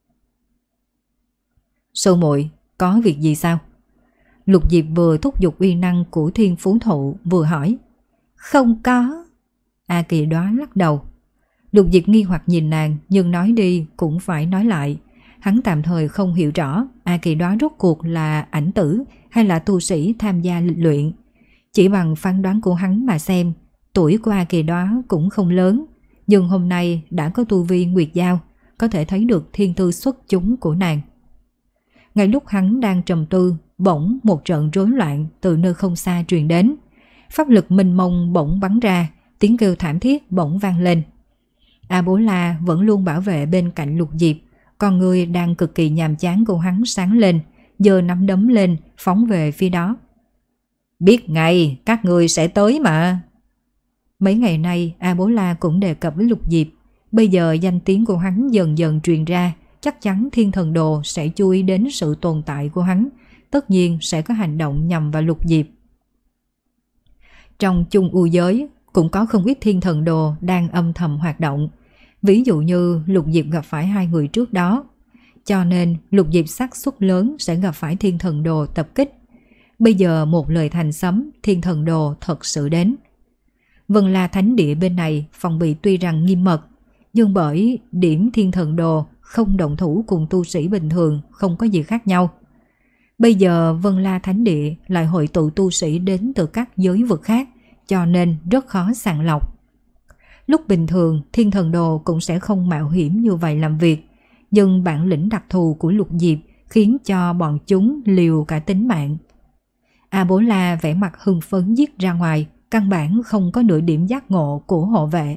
Sư muội có việc gì sao? Lục Diệp vừa thúc giục uy năng của thiên phú thụ vừa hỏi. Không có. A Kỳ Đó lắc đầu. Lục Diệp nghi hoặc nhìn nàng, nhưng nói đi cũng phải nói lại. Hắn tạm thời không hiểu rõ A Kỳ Đó rốt cuộc là ảnh tử hay là tu sĩ tham gia lịch luyện. Chỉ bằng phán đoán của hắn mà xem, tuổi của A Kỳ Đó cũng không lớn, nhưng hôm nay đã có tu vi nguyệt giao, có thể thấy được thiên tư xuất chúng của nàng. Ngay lúc hắn đang trầm tư, bỗng một trận rối loạn từ nơi không xa truyền đến. Pháp lực mênh mông bỗng bắn ra, tiếng kêu thảm thiết bỗng vang lên. A Bố La vẫn luôn bảo vệ bên cạnh Lục Diệp, con người đang cực kỳ nhàm chán của hắn sáng lên, giơ nắm đấm lên, phóng về phía đó. Biết ngay, các người sẽ tới mà. Mấy ngày nay A Bố La cũng đề cập với Lục Diệp, bây giờ danh tiếng của hắn dần dần truyền ra, chắc chắn thiên thần đồ sẽ chú ý đến sự tồn tại của hắn, tất nhiên sẽ có hành động nhằm vào Lục Diệp. Trong chung u giới cũng có không ít thiên thần đồ đang âm thầm hoạt động, ví dụ như Lục Diệp gặp phải hai người trước đó, cho nên Lục Diệp xác suất lớn sẽ gặp phải thiên thần đồ tập kích. Bây giờ một lời thành sấm, thiên thần đồ thật sự đến. Vân La thánh địa bên này phòng bị tuy rằng nghiêm mật, nhưng bởi điểm thiên thần đồ không động thủ cùng tu sĩ bình thường không có gì khác nhau. Bây giờ Vân La thánh địa lại hội tụ tu sĩ đến từ các giới vực khác, cho nên rất khó sàng lọc. Lúc bình thường thiên thần đồ cũng sẽ không mạo hiểm như vậy làm việc, nhưng bản lĩnh đặc thù của Lục Diệp khiến cho bọn chúng liều cả tính mạng. A Bố La vẻ mặt hưng phấn giết ra ngoài, căn bản không có nửa điểm giác ngộ của hộ vệ.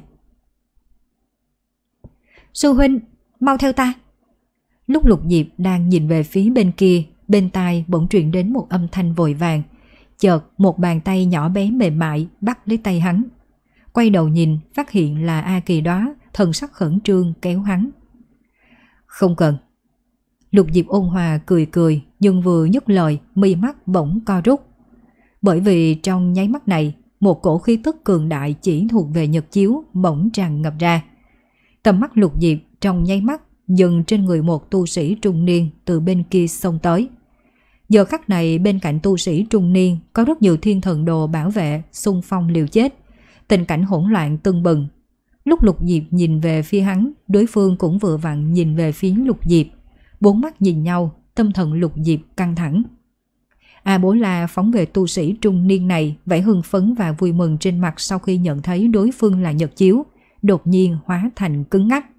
Sư huynh, mau theo ta. Lúc Lục Diệp đang nhìn về phía bên kia, bên tai bỗng truyền đến một âm thanh vội vàng. Chợt một bàn tay nhỏ bé mềm mại bắt lấy tay hắn. Quay đầu nhìn, phát hiện là A Kỳ Đóa, thần sắc khẩn trương kéo hắn. Không cần. Lục Diệp ôn hòa cười cười, nhưng vừa nhấc lời, mi mắt bỗng co rút. Bởi vì trong nháy mắt này, một cổ khí tức cường đại chỉ thuộc về Nhật Chiếu bỗng tràn ngập ra. Tầm mắt Lục Diệp trong nháy mắt dừng trên người một tu sĩ trung niên từ bên kia xông tới. Giờ khắc này bên cạnh tu sĩ trung niên có rất nhiều thiên thần đồ bảo vệ xung phong liều chết. Tình cảnh hỗn loạn tưng bừng. Lúc Lục Diệp nhìn về phía hắn, đối phương cũng vừa vặn nhìn về phía Lục Diệp. Bốn mắt nhìn nhau, tâm thần Lục Diệp căng thẳng. A Bố La phóng về tu sĩ trung niên này, vẻ hưng phấn và vui mừng trên mặt sau khi nhận thấy đối phương là Nhật Chiếu, đột nhiên hóa thành cứng ngắc.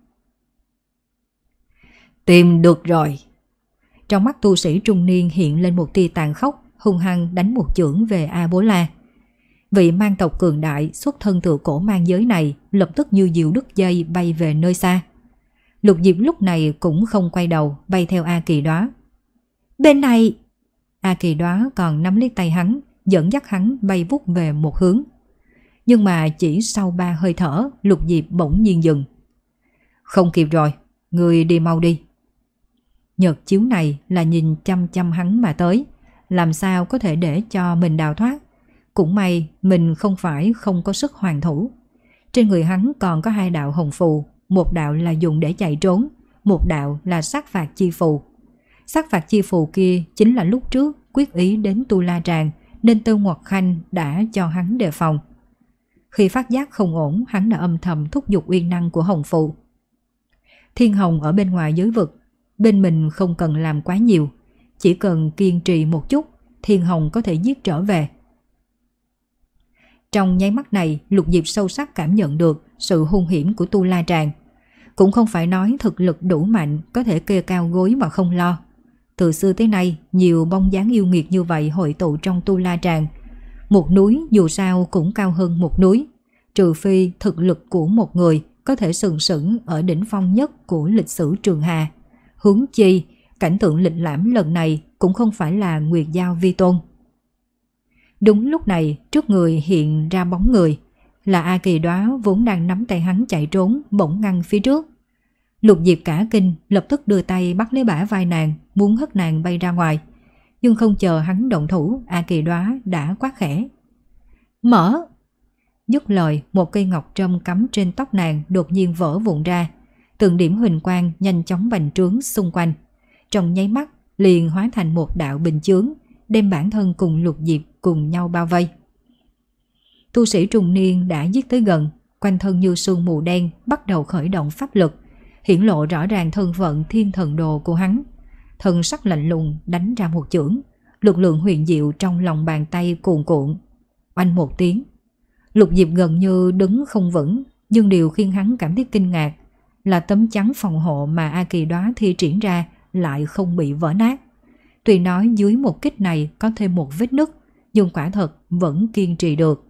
Tìm được rồi. Trong mắt tu sĩ trung niên hiện lên một tia tàn khốc, hung hăng đánh một chưởng về A Bố La. Vị mang tộc cường đại xuất thân từ cổ mang giới này lập tức như diều đứt dây bay về nơi xa. Lục Diệp lúc này cũng không quay đầu, bay theo A Kỳ Đóa. Bên này! A Kỳ Đóa còn nắm lấy tay hắn, dẫn dắt hắn bay vút về một hướng. Nhưng mà chỉ sau ba hơi thở, Lục Diệp bỗng nhiên dừng. Không kịp rồi, người đi mau đi. Nhật Chiếu này là nhìn chăm chăm hắn mà tới, làm sao có thể để cho mình đào thoát. Cũng may mình không phải không có sức hoàn thủ. Trên người hắn còn có hai đạo hồng phù, một đạo là dùng để chạy trốn, một đạo là sát phạt chi phù. Sát phạt chi phù kia chính là lúc trước quyết ý đến Tu La Tràng, nên Tư Ngoặc Khanh đã cho hắn đề phòng. Khi phát giác không ổn, hắn đã âm thầm thúc giục uy năng của hồng phù. Thiên Hồng ở bên ngoài giới vực, bên mình không cần làm quá nhiều, chỉ cần kiên trì một chút, Thiên Hồng có thể giết trở về. Trong nháy mắt này, Lục Diệp sâu sắc cảm nhận được sự hung hiểm của Tu La Tràng. Cũng không phải nói thực lực đủ mạnh có thể kê cao gối mà không lo. Từ xưa tới nay, nhiều bóng dáng yêu nghiệt như vậy hội tụ trong Tu La Tràng. Một núi dù sao cũng cao hơn một núi, trừ phi thực lực của một người có thể sừng sững ở đỉnh phong nhất của lịch sử Trường Hà. Huống chi, cảnh tượng lịch lãm lần này cũng không phải là Nguyệt Giao Vi Tôn. Đúng lúc này, trước người hiện ra bóng người, là A Kỳ Đóa vốn đang nắm tay hắn chạy trốn, bỗng ngăn phía trước. Lục Diệp cả kinh, lập tức đưa tay bắt lấy bả vai nàng, muốn hất nàng bay ra ngoài. Nhưng không chờ hắn động thủ, A Kỳ Đóa đã quát khẽ. Mở! Dứt lời, một cây ngọc trâm cắm trên tóc nàng đột nhiên vỡ vụn ra. Từng điểm huỳnh quang nhanh chóng bành trướng xung quanh. Trong nháy mắt, liền hóa thành một đạo bình chướng, đem bản thân cùng Lục Diệp cùng nhau bao vây. Tu sĩ trung niên đã giết tới gần, quanh thân như sương mù đen bắt đầu khởi động pháp lực, hiển lộ rõ ràng thân phận thiên thần đồ của hắn. Thần sắc lạnh lùng đánh ra một chưởng, lực lượng huyền diệu trong lòng bàn tay cuồn cuộn. Oanh một tiếng, Lục Diệp gần như đứng không vững, nhưng điều khiến hắn cảm thấy kinh ngạc là tấm chắn phòng hộ mà A Kỳ Đóa thi triển ra lại không bị vỡ nát. Tuy nói dưới một kích này có thêm một vết nứt, nhưng quả thật vẫn kiên trì được.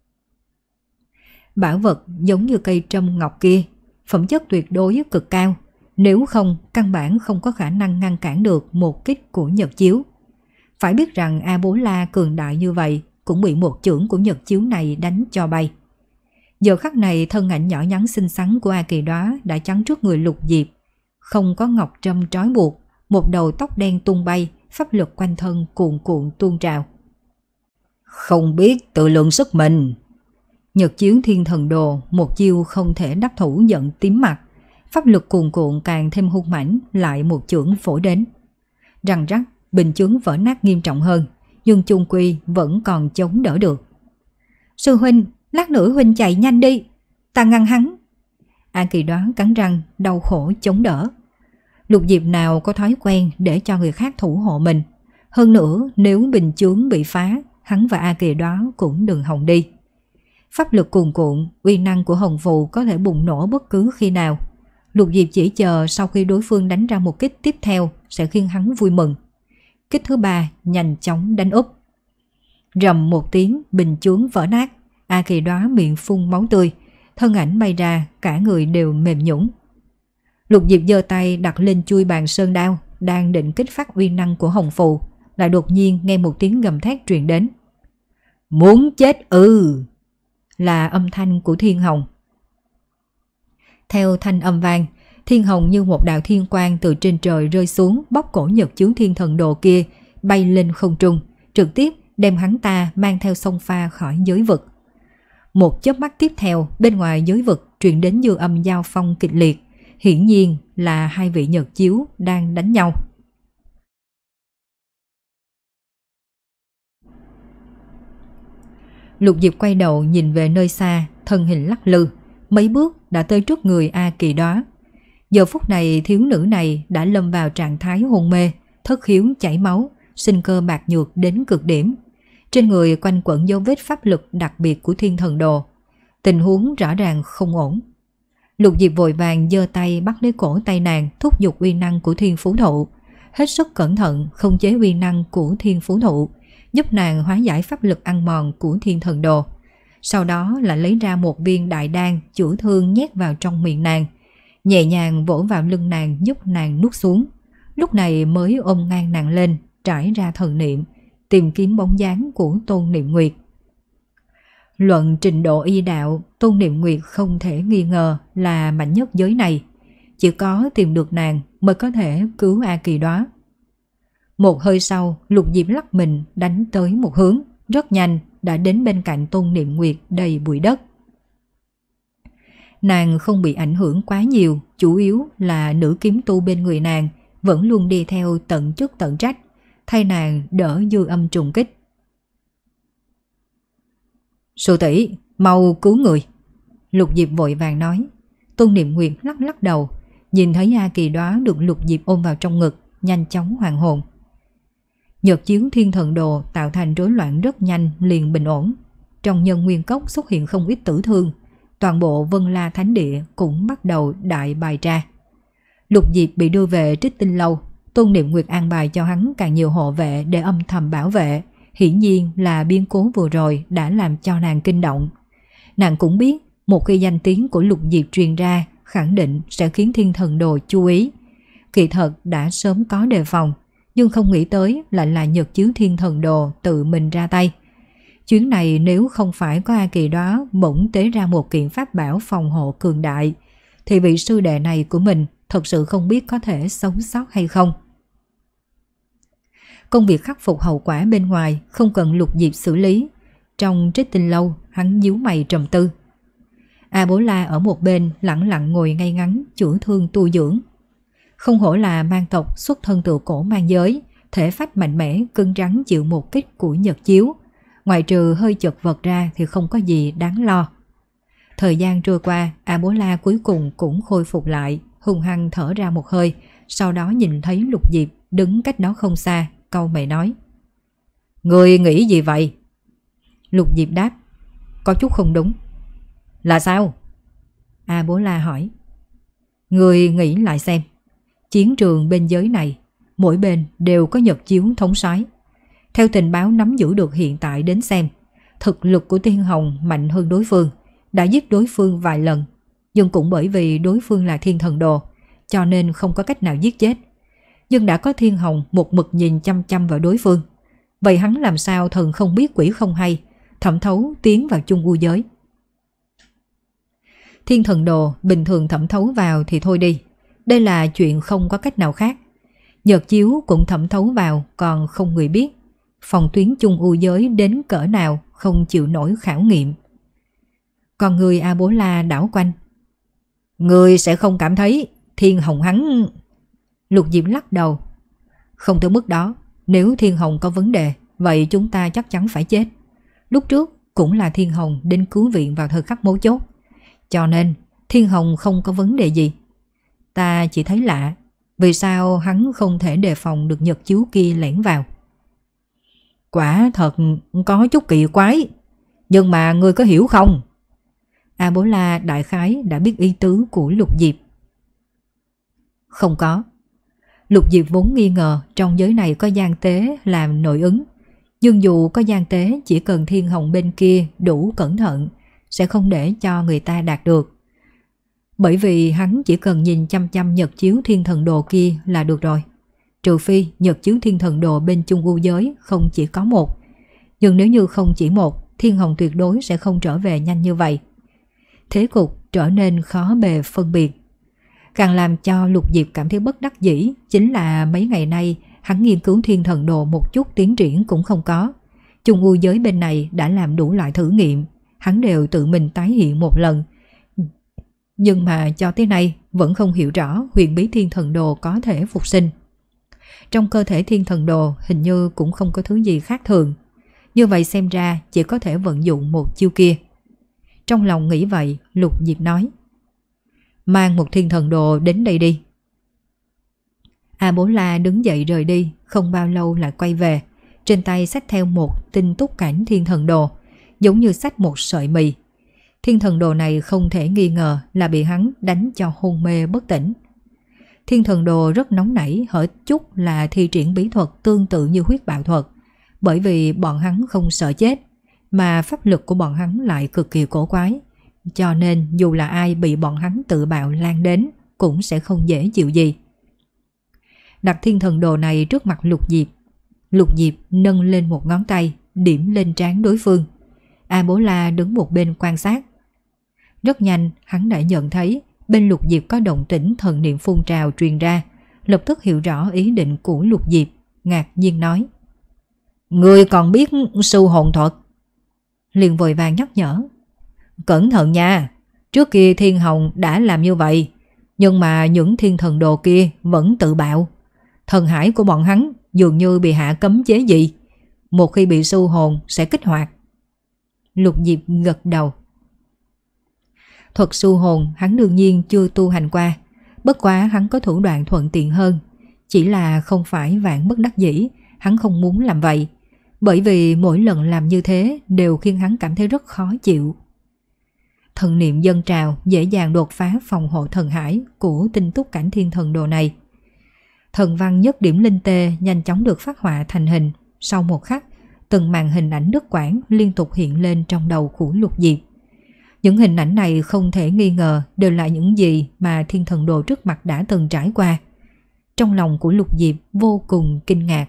Bảo vật giống như cây trâm ngọc kia, phẩm chất tuyệt đối cực cao, nếu không căn bản không có khả năng ngăn cản được một kích của Nhật Chiếu. Phải biết rằng A Bố La cường đại như vậy cũng bị một chưởng của Nhật Chiếu này đánh cho bay. Giờ khắc này thân ảnh nhỏ nhắn xinh xắn của A Kỳ Đóa đã chắn trước người Lục Diệp, không có ngọc trâm trói buộc, một đầu tóc đen tung bay, pháp lực quanh thân cuồn cuộn tuôn trào. Không biết tự lượng sức mình. Nhật Chiếu thiên thần đồ một chiêu không thể đắc thủ giận tím mặt, pháp lực cuồn cuộn càng thêm hung mãnh, lại một chưởng phổ đến. Răng rắc, bình chướng vỡ nát nghiêm trọng hơn, nhưng chung quy vẫn còn chống đỡ được. Sư huynh, lát nữa huynh chạy nhanh đi, ta ngăn hắn. A Kỳ Đoá cắn răng, đau khổ chống đỡ. Lục Diệp nào có thói quen để cho người khác thủ hộ mình. Hơn nữa, nếu bình chướng bị phá, hắn và A Kỳ Đoá cũng đừng hòng đi. Pháp lực cuồn cuộn, uy năng của hồng phù có thể bùng nổ bất cứ khi nào. Lục Diệp chỉ chờ sau khi đối phương đánh ra một kích tiếp theo sẽ khiến hắn vui mừng. Kích thứ ba nhanh chóng đánh úp. Rầm một tiếng, bình chướng vỡ nát. A Kỳ Đoá miệng phun máu tươi, thân ảnh bay ra, cả người đều mềm nhũn. Lục Diệp giơ tay đặt lên chuôi bàn sơn đao, đang định kích phát uy năng của hồng phù, lại đột nhiên nghe một tiếng gầm thét truyền đến. Muốn chết ư? Là âm thanh của Thiên Hồng. Theo thanh âm vang, Thiên Hồng như một đạo thiên quang từ trên trời rơi xuống, bóc cổ Nhật Chiếu Thiên Thần Đồ kia bay lên không trung, trực tiếp đem hắn ta mang theo sông pha khỏi giới vực. Một chớp mắt tiếp theo, bên ngoài giới vực truyền đến dư âm giao phong kịch liệt, hiển nhiên là hai vị Nhật Chiếu đang đánh nhau. Lục Diệp quay đầu nhìn về nơi xa, thân hình lắc lư, mấy bước đã tới trước người A Kỳ Đoá. Giờ phút này thiếu nữ này đã lâm vào trạng thái hôn mê, thất khiếu chảy máu, sinh cơ bạc nhược đến cực điểm. Trên người quanh quẩn dấu vết pháp lực đặc biệt của Thiên Thần Đồ. Tình huống rõ ràng không ổn. Lục Diệp vội vàng giơ tay bắt lấy cổ tay nàng, thúc giục uy năng của Thiên Phú Thụ, hết sức cẩn thận khống chế uy năng của Thiên Phú Thụ, giúp nàng hóa giải pháp lực ăn mòn của Thiên Thần Đồ. Sau đó là lấy ra một viên đại đan chữa thương nhét vào trong miệng nàng, nhẹ nhàng vỗ vào lưng nàng giúp nàng nuốt xuống. Lúc này mới ôm ngang nàng lên, trải ra thần niệm, tìm kiếm bóng dáng của Tôn Niệm Nguyệt. Luận trình độ y đạo, Tôn Niệm Nguyệt không thể nghi ngờ là mạnh nhất giới này. Chỉ có tìm được nàng mới có thể cứu A Kỳ Đoá. Một hơi sau, Lục Diệp lắc mình đánh tới một hướng, rất nhanh đã đến bên cạnh Tôn Niệm Nguyệt đầy bụi đất. Nàng không bị ảnh hưởng quá nhiều, chủ yếu là nữ kiếm tu bên người nàng vẫn luôn đi theo tận chức tận trách, thay nàng đỡ dư âm trùng kích. Sư tỷ, mau cứu người. Lục Diệp vội vàng nói. Tôn Niệm Nguyệt lắc lắc đầu, nhìn thấy A Kỳ Đoá được Lục Diệp ôm vào trong ngực, nhanh chóng hoàn hồn. Nhật Chiếu Thiên Thần Đồ tạo thành rối loạn rất nhanh liền bình ổn. Trong nhân nguyên cốc xuất hiện không ít tử thương, toàn bộ Vân La Thánh Địa cũng bắt đầu đại bài tra. Lục Diệp bị đưa về Trích Tinh Lâu, Tôn Niệm Nguyệt an bài cho hắn càng nhiều hộ vệ để âm thầm bảo vệ. Hiển nhiên là biến cố vừa rồi đã làm cho nàng kinh động. Nàng cũng biết một khi danh tiếng của Lục Diệp truyền ra khẳng định sẽ khiến Thiên Thần Đồ chú ý. Kỳ thật đã sớm có đề phòng, nhưng không nghĩ tới lại là Nhật Chiếu Thiên Thần Đồ tự mình ra tay. Chuyến này nếu không phải có A Kỳ Đoá bỗng tế ra một kiện pháp bảo phòng hộ cường đại, thì vị sư đệ này của mình thật sự không biết có thể sống sót hay không. Công việc khắc phục hậu quả bên ngoài không cần Lục Diệp xử lý. Trong Trích Tinh Lâu, hắn nhíu mày trầm tư. A Bố La ở một bên lặng lặng ngồi ngay ngắn chữa thương tu dưỡng. Không hổ là mang tộc xuất thân từ cổ mang giới, thể phách mạnh mẽ cứng rắn chịu một kích của Nhật Chiếu. Ngoài trừ hơi chật vật ra thì không có gì đáng lo. Thời gian trôi qua, A Bố La cuối cùng cũng khôi phục lại, hung hăng thở ra một hơi, sau đó nhìn thấy Lục Diệp đứng cách đó không xa, cau mày nói. Người nghĩ gì vậy? Lục Diệp đáp. Có chút không đúng. Là sao? A Bố La hỏi. Người nghĩ lại xem. Chiến trường bên giới này, mỗi bên đều có Nhật Chiếu thống soái. Theo tình báo nắm giữ được hiện tại đến xem, thực lực của Thiên Hồng mạnh hơn đối phương, đã giết đối phương vài lần. Nhưng cũng bởi vì đối phương là Thiên Thần Đồ, cho nên không có cách nào giết chết. Nhưng đã có Thiên Hồng một mực nhìn chăm chăm vào đối phương. Vậy hắn làm sao thần không biết quỷ không hay, thẩm thấu tiến vào chung u giới. Thiên Thần Đồ bình thường thẩm thấu vào thì thôi đi, đây là chuyện không có cách nào khác. Nhật Chiếu cũng thẩm thấu vào còn không người biết. Phòng tuyến chung u giới đến cỡ nào không chịu nổi khảo nghiệm. Còn người A Bố La đảo quanh. Người sẽ không cảm thấy Thiên Hồng hắn... Lục Diệp lắc đầu. Không tới mức đó, nếu Thiên Hồng có vấn đề vậy chúng ta chắc chắn phải chết. Lúc trước cũng là Thiên Hồng đến cứu viện vào thời khắc mấu chốt, cho nên Thiên Hồng không có vấn đề gì. Ta chỉ thấy lạ, vì sao hắn không thể đề phòng được nhật chiếu kia lẻn vào. Quả thật có chút kỳ quái, nhưng mà ngươi có hiểu không? A Bố La đại khái đã biết ý tứ của Lục Diệp. Không có. Lục Diệp vốn nghi ngờ trong giới này có gian tế làm nội ứng, nhưng dù có gian tế, chỉ cần Thiên Hồng bên kia đủ cẩn thận sẽ không để cho người ta đạt được. Bởi vì hắn chỉ cần nhìn chăm chăm nhật chiếu thiên thần đồ kia là được rồi. Trừ phi nhật chiếu thiên thần đồ bên Trung U giới không chỉ có một. Nhưng nếu như không chỉ một, Thiên Hồng tuyệt đối sẽ không trở về nhanh như vậy. Thế cục trở nên khó bề phân biệt. Càng làm cho Lục Diệp cảm thấy bất đắc dĩ chính là mấy ngày nay hắn nghiên cứu thiên thần đồ một chút tiến triển cũng không có. Trung U giới bên này đã làm đủ loại thử nghiệm, hắn đều tự mình tái hiện một lần. Nhưng mà cho tới nay vẫn không hiểu rõ huyền bí thiên thần đồ có thể phục sinh. Trong cơ thể thiên thần đồ hình như cũng không có thứ gì khác thường. Như vậy xem ra chỉ có thể vận dụng một chiêu kia. Trong lòng nghĩ vậy, Lục Diệp nói: mang một thiên thần đồ đến đây đi. A Bố La đứng dậy rời đi, không bao lâu lại quay về, trên tay xách theo một tinh túc cảnh thiên thần đồ, giống như xách một sợi mì. Thiên thần đồ này không thể nghi ngờ là bị hắn đánh cho hôn mê bất tỉnh. Thiên thần đồ rất nóng nảy, hở chút là thi triển bí thuật tương tự như huyết bạo thuật, bởi vì bọn hắn không sợ chết, mà pháp lực của bọn hắn lại cực kỳ cổ quái, cho nên dù là ai bị bọn hắn tự bạo lan đến cũng sẽ không dễ chịu gì. Đặt thiên thần đồ này trước mặt Lục Diệp, Lục Diệp nâng lên một ngón tay, điểm lên trán đối phương. A Bố La đứng một bên quan sát. Rất nhanh hắn đã nhận thấy bên Lục Diệp có động tĩnh thần niệm phun trào truyền ra, lập tức hiểu rõ ý định của Lục Diệp, ngạc nhiên nói: ngươi còn biết sưu hồn thuật? Liền vội vàng nhắc nhở: cẩn thận nha, trước kia Thiên Hồng đã làm như vậy, nhưng mà những thiên thần đồ kia vẫn tự bạo. Thần hải của bọn hắn dường như bị hạ cấm chế gì, một khi bị sưu hồn sẽ kích hoạt. Lục Diệp gật đầu. Thuật sưu hồn hắn đương nhiên chưa tu hành qua, bất quá hắn có thủ đoạn thuận tiện hơn, chỉ là không phải vạn bất đắc dĩ, hắn không muốn làm vậy, bởi vì mỗi lần làm như thế đều khiến hắn cảm thấy rất khó chịu. Thần niệm dâng trào dễ dàng đột phá phòng hộ thần hải của tinh túc cảnh thiên thần đồ này. Thần văn nhất điểm linh tê nhanh chóng được phát họa thành hình, sau một khắc từng màn hình ảnh đứt quãng liên tục hiện lên trong đầu của Lục Diệp. Những hình ảnh này không thể nghi ngờ đều là những gì mà thiên thần đồ trước mặt đã từng trải qua. Trong lòng của Lục Diệp vô cùng kinh ngạc.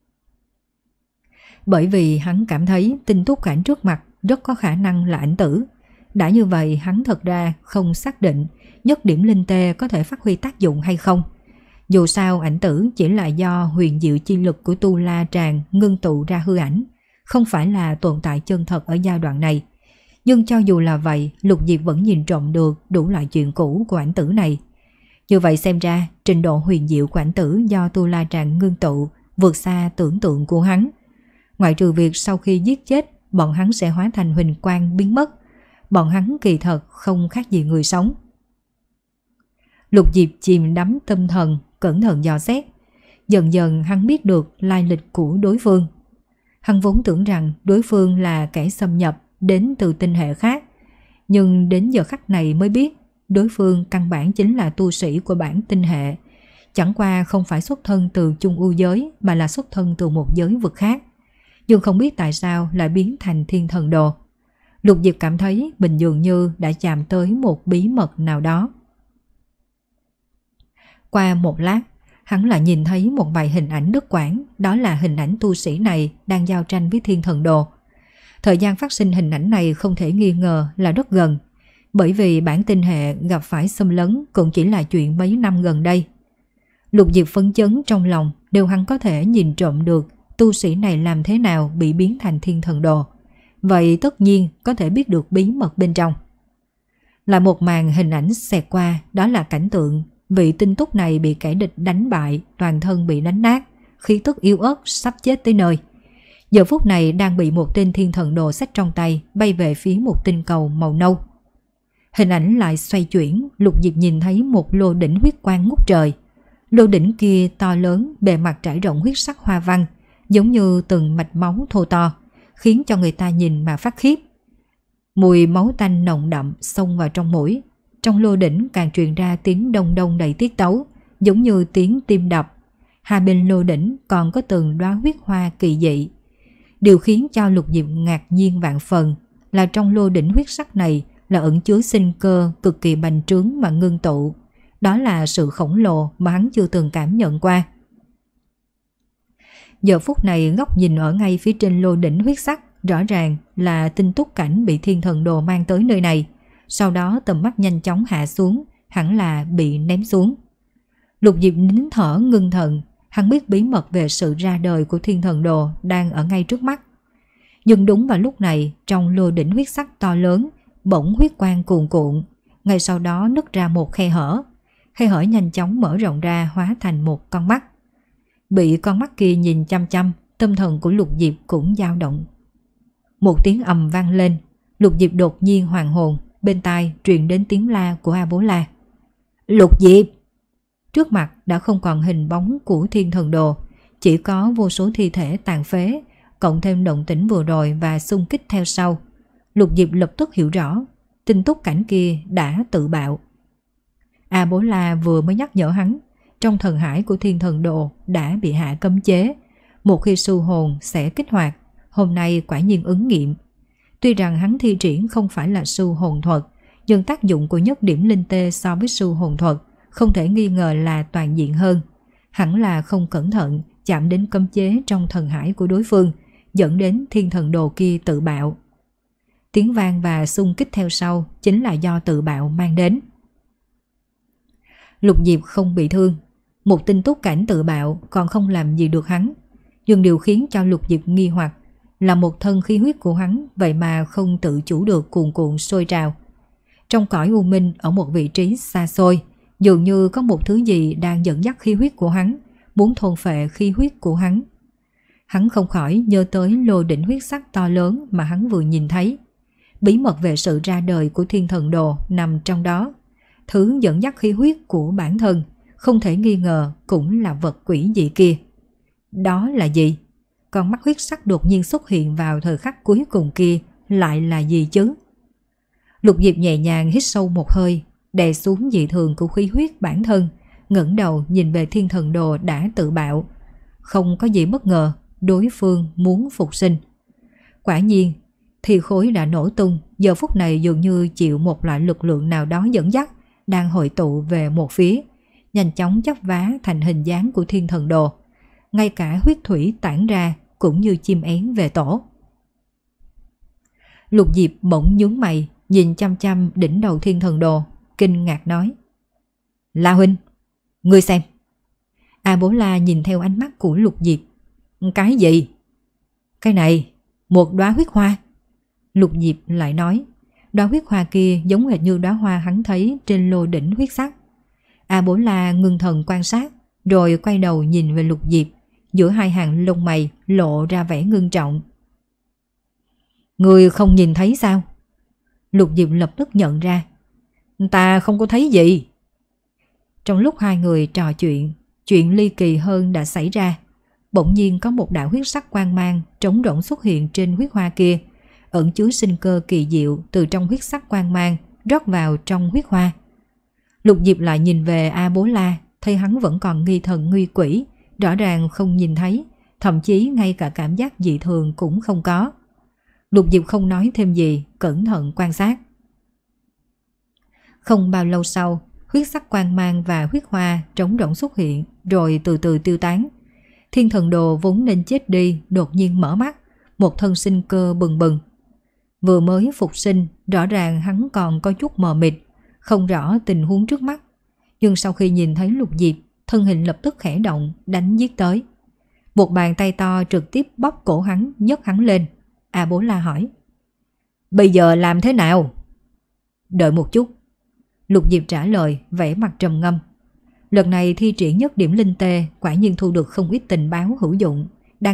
Bởi vì hắn cảm thấy tinh túc cảnh trước mặt rất có khả năng là ảnh tử. Đã như vậy hắn thật ra không xác định nhất điểm linh tê có thể phát huy tác dụng hay không. Dù sao ảnh tử chỉ là do huyền diệu chi lực của Tu La Tràng ngưng tụ ra hư ảnh, không phải là tồn tại chân thật ở giai đoạn này. Nhưng cho dù là vậy, Lục Diệp vẫn nhìn trộm được đủ loại chuyện cũ của ảnh tử này. Như vậy xem ra trình độ huyền diệu của ảnh tử do Tu La Tràng ngưng tụ vượt xa tưởng tượng của hắn. Ngoại trừ việc sau khi giết chết bọn hắn sẽ hóa thành huỳnh quang biến mất, bọn hắn kỳ thật không khác gì người sống. Lục Diệp chìm đắm tâm thần, cẩn thận dò xét. Dần dần hắn biết được lai lịch của đối phương. Hắn vốn tưởng rằng đối phương là kẻ xâm nhập đến từ tinh hệ khác, nhưng đến giờ khắc này mới biết đối phương căn bản chính là tu sĩ của bản tinh hệ, chẳng qua không phải xuất thân từ Trung U giới mà là xuất thân từ một giới vực khác, nhưng không biết tại sao lại biến thành thiên thần đồ. Lục Diệp cảm thấy mình dường như đã chạm tới một bí mật nào đó. Qua một lát, hắn lại nhìn thấy một vài hình ảnh đứt quãng, đó là hình ảnh tu sĩ này đang giao tranh với thiên thần đồ. Thời gian phát sinh hình ảnh này không thể nghi ngờ là rất gần, bởi vì bản tinh hệ gặp phải xâm lấn cũng chỉ là chuyện mấy năm gần đây. Lục Diệp phấn chấn trong lòng, đều hắn có thể nhìn trộm được tu sĩ này làm thế nào bị biến thành thiên thần đồ. Vậy tất nhiên có thể biết được bí mật bên trong. Là một màn hình ảnh xẹt qua, đó là cảnh tượng vị tinh túc này bị kẻ địch đánh bại, toàn thân bị đánh nát, khí tức yếu ớt sắp chết tới nơi. giờ phút này đang bị một tên thiên thần đồ xách trong tay bay về phía một tinh cầu màu nâu. Hình ảnh lại xoay chuyển, Lục Diệp nhìn thấy một lô đỉnh huyết quang ngút trời. Lô đỉnh kia to lớn, bề mặt trải rộng huyết sắc hoa văn, giống như từng mạch máu thô to, khiến cho người ta nhìn mà phát khiếp. Mùi máu tanh nồng đậm xông vào trong mũi. Trong lô đỉnh càng truyền ra tiếng đông đông đầy tiết tấu, giống như tiếng tim đập. Hai bên lô đỉnh còn có từng đóa huyết hoa kỳ dị. Điều khiến cho Lục Diệp ngạc nhiên vạn phần là trong lô đỉnh huyết sắc này là ẩn chứa sinh cơ cực kỳ bành trướng mà ngưng tụ. Đó là sự khổng lồ mà hắn chưa từng cảm nhận qua. Giờ phút này góc nhìn ở ngay phía trên lô đỉnh huyết sắc rõ ràng là Tinh Túc Cảnh bị thiên thần đồ mang tới nơi này. Sau đó tầm mắt nhanh chóng hạ xuống, hẳn là bị ném xuống. Lục Diệp nín thở ngưng thần, hắn biết bí mật về sự ra đời của thiên thần đồ đang ở ngay trước mắt. Nhưng đúng vào lúc này, trong lô đỉnh huyết sắc to lớn, bỗng huyết quang cuồn cuộn, ngay sau đó nứt ra một khe hở. Khe hở nhanh chóng mở rộng ra hóa thành một con mắt. Bị con mắt kia nhìn chăm chăm, tâm thần của Lục Diệp cũng dao động. Một tiếng ầm vang lên, Lục Diệp đột nhiên hoàn hồn, bên tai truyền đến tiếng la của A Bố La. Lục Diệp! Trước mặt đã không còn hình bóng của thiên thần đồ, chỉ có vô số thi thể tàn phế, cộng thêm động tĩnh vừa rồi và xung kích theo sau. Lục Diệp lập tức hiểu rõ, Tinh Túc Cảnh kia đã tự bạo. A Bố La vừa mới nhắc nhở hắn, trong thần hải của thiên thần đồ đã bị hạ cấm chế, một khi su hồn sẽ kích hoạt, hôm nay quả nhiên ứng nghiệm. Tuy rằng hắn thi triển không phải là su hồn thuật, nhưng tác dụng của nhất điểm linh tê so với su hồn thuật không thể nghi ngờ là toàn diện hơn. Hẳn là không cẩn thận chạm đến cấm chế trong thần hải của đối phương, dẫn đến thiên thần đồ kia tự bạo. Tiếng vang và xung kích theo sau chính là do tự bạo mang đến. Lục Diệp không bị thương, một Tinh Túc Cảnh tự bạo còn không làm gì được hắn. Nhưng điều khiến cho Lục Diệp nghi hoặc là một thân khí huyết của hắn vậy mà không tự chủ được cuồn cuộn sôi trào. Trong cõi u minh ở một vị trí xa xôi, dường như có một thứ gì đang dẫn dắt khí huyết của hắn, muốn thôn phệ khí huyết của hắn. Hắn không khỏi nhớ tới lô đỉnh huyết sắc to lớn mà hắn vừa nhìn thấy. Bí mật về sự ra đời của thiên thần đồ nằm trong đó. Thứ dẫn dắt khí huyết của bản thân không thể nghi ngờ cũng là vật quỷ dị kia. Đó là gì? Con mắt huyết sắc đột nhiên xuất hiện vào thời khắc cuối cùng kia lại là gì chứ? Lục Diệp nhẹ nhàng hít sâu một hơi, đè xuống dị thường của khí huyết bản thân, ngẩng đầu nhìn về thiên thần đồ đã tự bạo. Không có gì bất ngờ, đối phương muốn phục sinh. Quả nhiên, thi khối đã nổ tung, giờ phút này dường như chịu một loại lực lượng nào đó dẫn dắt, đang hội tụ về một phía, nhanh chóng chắp vá thành hình dáng của thiên thần đồ. Ngay cả huyết thủy tản ra cũng như chim én về tổ. Lục Diệp bỗng nhướng mày, nhìn chăm chăm đỉnh đầu thiên thần đồ, kinh ngạc nói: La huynh, ngươi xem. A Bố La nhìn theo ánh mắt của Lục Diệp. Cái gì? Cái này, một đóa huyết hoa. Lục Diệp lại nói, đóa huyết hoa kia giống hệt như đóa hoa hắn thấy trên lô đỉnh huyết sắc. A Bố La ngưng thần quan sát, rồi quay đầu nhìn về Lục Diệp, giữa hai hàng lông mày lộ ra vẻ ngưng trọng. Ngươi không nhìn thấy sao? Lục Diệp lập tức nhận ra. Ta không có thấy gì. Trong lúc hai người trò chuyện, chuyện ly kỳ hơn đã xảy ra. Bỗng nhiên có một đạo huyết sắc quang mang trống rỗng xuất hiện trên huyết hoa kia, ẩn chứa sinh cơ kỳ diệu từ trong huyết sắc quang mang rót vào trong huyết hoa. Lục Diệp lại nhìn về A Bố La, thấy hắn vẫn còn nghi thần nghi quỷ, rõ ràng không nhìn thấy, thậm chí ngay cả cảm giác dị thường cũng không có. Lục Diệp không nói thêm gì, cẩn thận quan sát. Không bao lâu sau, huyết sắc quang mang và huyết hoa trống rỗng xuất hiện, rồi từ từ tiêu tán. Thiên thần đồ vốn nên chết đi đột nhiên mở mắt, một thân sinh cơ bừng bừng. Vừa mới phục sinh, rõ ràng hắn còn có chút mờ mịt, không rõ tình huống trước mắt. Nhưng sau khi nhìn thấy Lục Diệp, thân hình lập tức khẽ động, đánh giết tới. Một bàn tay to trực tiếp bóp cổ hắn, nhấc hắn lên. A Bố La hỏi: Bây giờ làm thế nào? Đợi một chút. Lục Diệp trả lời, vẻ mặt trầm ngâm. Lần này thi triển nhất điểm linh tê quả nhiên thu được không ít tình báo hữu dụng. Đáng tiếc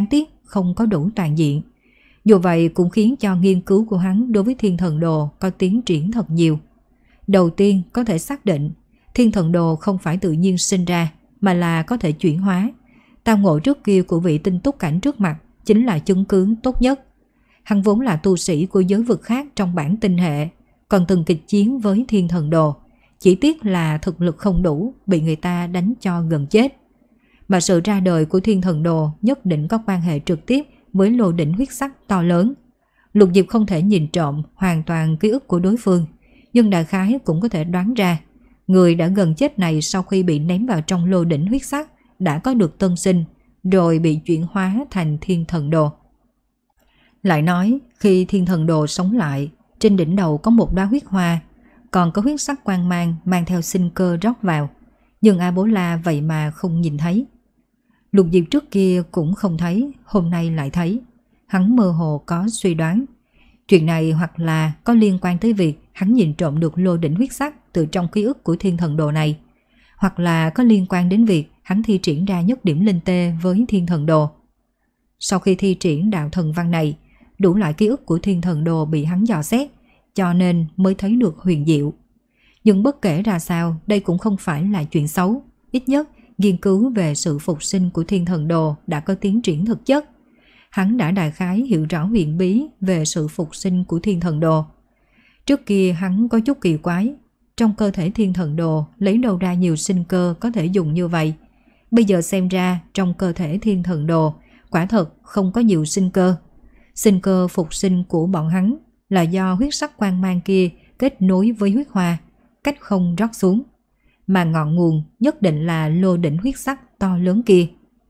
không có đủ toàn diện. Dù vậy cũng khiến cho nghiên cứu của hắn đối với thiên thần đồ có tiến triển thật nhiều. Đầu tiên có thể xác định thiên thần đồ không phải tự nhiên sinh ra mà là có thể chuyển hóa. Tao ngộ trước kia của vị tinh túc cảnh trước mặt chính là chứng cứ tốt nhất. Hắn vốn là tu sĩ của giới vực khác trong bản tinh hệ, còn từng kịch chiến với thiên thần đồ. Chỉ tiếc là thực lực không đủ, bị người ta đánh cho gần chết. Mà sự ra đời của thiên thần đồ nhất định có quan hệ trực tiếp với lô đỉnh huyết sắc to lớn. Lục Diệp không thể nhìn trộm hoàn toàn ký ức của đối phương, nhưng đại khái cũng có thể đoán ra người đã gần chết này sau khi bị ném vào trong lô đỉnh huyết sắc đã có được tân sinh, rồi bị chuyển hóa thành thiên thần đồ. Lại nói, khi thiên thần đồ sống lại, trên đỉnh đầu có một đóa huyết hoa, còn có huyết sắc quang mang mang theo sinh cơ rót vào, nhưng A Bố La vậy mà không nhìn thấy. Lục Diệp trước kia cũng không thấy, hôm nay lại thấy. Hắn mơ hồ có suy đoán. Chuyện này hoặc là có liên quan tới việc hắn nhìn trộm được lô đỉnh huyết sắc từ trong ký ức của thiên thần đồ này, hoặc là có liên quan đến việc hắn thi triển ra nhất điểm linh tê với thiên thần đồ. Sau khi thi triển đạo thần văn này, đủ loại ký ức của thiên thần đồ bị hắn dò xét, cho nên mới thấy được huyền diệu. Nhưng bất kể ra sao, đây cũng không phải là chuyện xấu. Ít nhất, nghiên cứu về sự phục sinh của thiên thần đồ đã có tiến triển thực chất. Hắn đã đại khái hiểu rõ huyền bí về sự phục sinh của thiên thần đồ. Trước kia hắn có chút kỳ quái, trong cơ thể thiên thần đồ lấy đâu ra nhiều sinh cơ có thể dùng như vậy. Bây giờ xem ra trong cơ thể thiên thần đồ quả thật không có nhiều sinh cơ. Sinh cơ phục sinh của bọn hắn là do huyết sắc quang mang kia kết nối với huyết hoa, cách không rót xuống. Mà ngọn nguồn nhất định là lô đỉnh huyết sắc to lớn kia.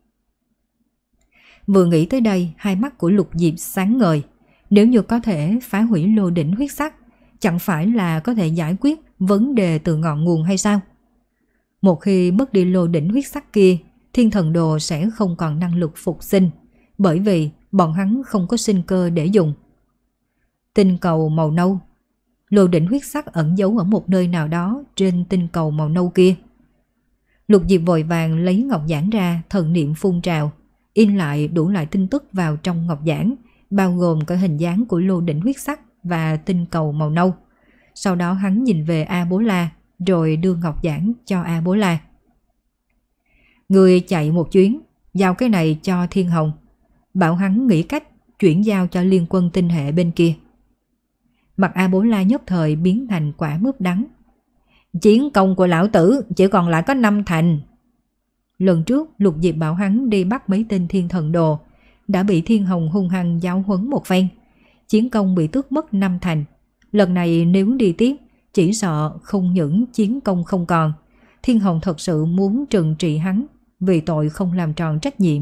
Vừa nghĩ tới đây, hai mắt của Lục Diệp sáng ngời. Nếu như có thể phá hủy lô đỉnh huyết sắc, chẳng phải là có thể giải quyết vấn đề từ ngọn nguồn hay sao? Một khi mất đi lô đỉnh huyết sắc kia, thiên thần đồ sẽ không còn năng lực phục sinh, bởi vì bọn hắn không có sinh cơ để dùng. Tinh cầu màu nâu. Lô đỉnh huyết sắc ẩn giấu ở một nơi nào đó trên tinh cầu màu nâu kia. Lục Diệp vội vàng lấy ngọc giản ra, thần niệm phun trào, in lại đủ loại tin tức vào trong ngọc giản, bao gồm cả hình dáng của lô đỉnh huyết sắc và tinh cầu màu nâu. Sau đó hắn nhìn về A Bố La, rồi đưa ngọc giản cho A Bố La. Người chạy một chuyến, giao cái này cho Thiên Hồng, bảo hắn nghĩ cách chuyển giao cho liên quân tinh hệ bên kia. Mặt A Bố La nhất thời biến thành quả mướp đắng. Chiến công của lão tử chỉ còn lại có năm thành. Lần trước Lục Diệp bảo hắn đi bắt mấy tên thiên thần đồ, đã bị Thiên Hồng hung hăng giáo huấn một phen. Chiến công bị tước mất năm thành. Lần này nếu đi tiếp, chỉ sợ không những chiến công không còn, Thiên Hồng thật sự muốn trừng trị hắn vì tội không làm tròn trách nhiệm.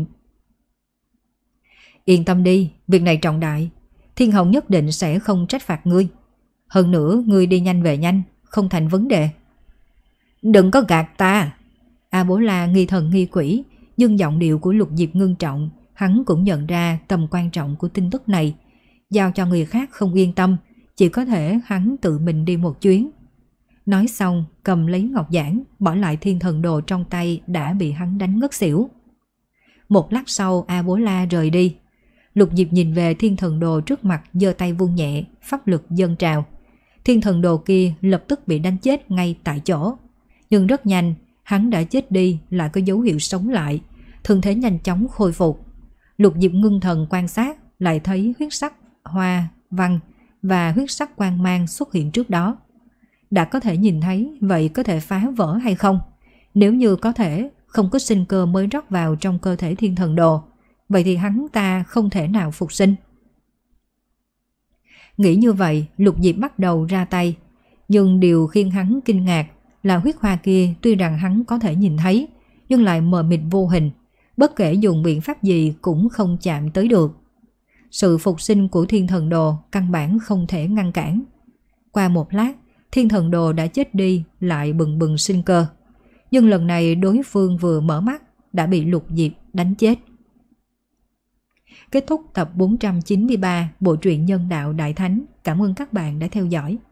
Yên tâm đi, việc này trọng đại, Thiên Hồng nhất định sẽ không trách phạt ngươi. Hơn nữa, ngươi đi nhanh về nhanh, không thành vấn đề. Đừng có gạt ta. A Bố La nghi thần nghi quỷ, nhưng giọng điệu của Lục Diệp ngưng trọng, hắn cũng nhận ra tầm quan trọng của tin tức này. Giao cho người khác không yên tâm, chỉ có thể hắn tự mình đi một chuyến. Nói xong, cầm lấy ngọc giản, bỏ lại thiên thần đồ trong tay đã bị hắn đánh ngất xỉu. Một lát sau, A Bố La rời đi. Lục Diệp nhìn về thiên thần đồ trước mặt, giơ tay vung nhẹ, pháp lực dâng trào. Thiên thần đồ kia lập tức bị đánh chết ngay tại chỗ. Nhưng rất nhanh, hắn đã chết đi lại có dấu hiệu sống lại, thân thể nhanh chóng khôi phục. Lục Diệp ngưng thần quan sát, lại thấy huyết sắc hoa văn và huyết sắc quang mang xuất hiện trước đó. Đã có thể nhìn thấy, vậy có thể phá vỡ hay không? Nếu như có thể, không có sinh cơ mới rót vào trong cơ thể thiên thần đồ, vậy thì hắn ta không thể nào phục sinh. Nghĩ như vậy, Lục Diệp bắt đầu ra tay. Nhưng điều khiến hắn kinh ngạc là huyết hoa kia tuy rằng hắn có thể nhìn thấy, nhưng lại mờ mịt vô hình, bất kể dùng biện pháp gì cũng không chạm tới được. Sự phục sinh của thiên thần đồ căn bản không thể ngăn cản. Qua một lát, thiên thần đồ đã chết đi lại bừng bừng sinh cơ. Nhưng lần này đối phương vừa mở mắt đã bị Lục Diệp đánh chết. Kết thúc tập bốn trăm chín mươi ba bộ truyện Nhân Đạo Đại Thánh. Cảm ơn các bạn đã theo dõi.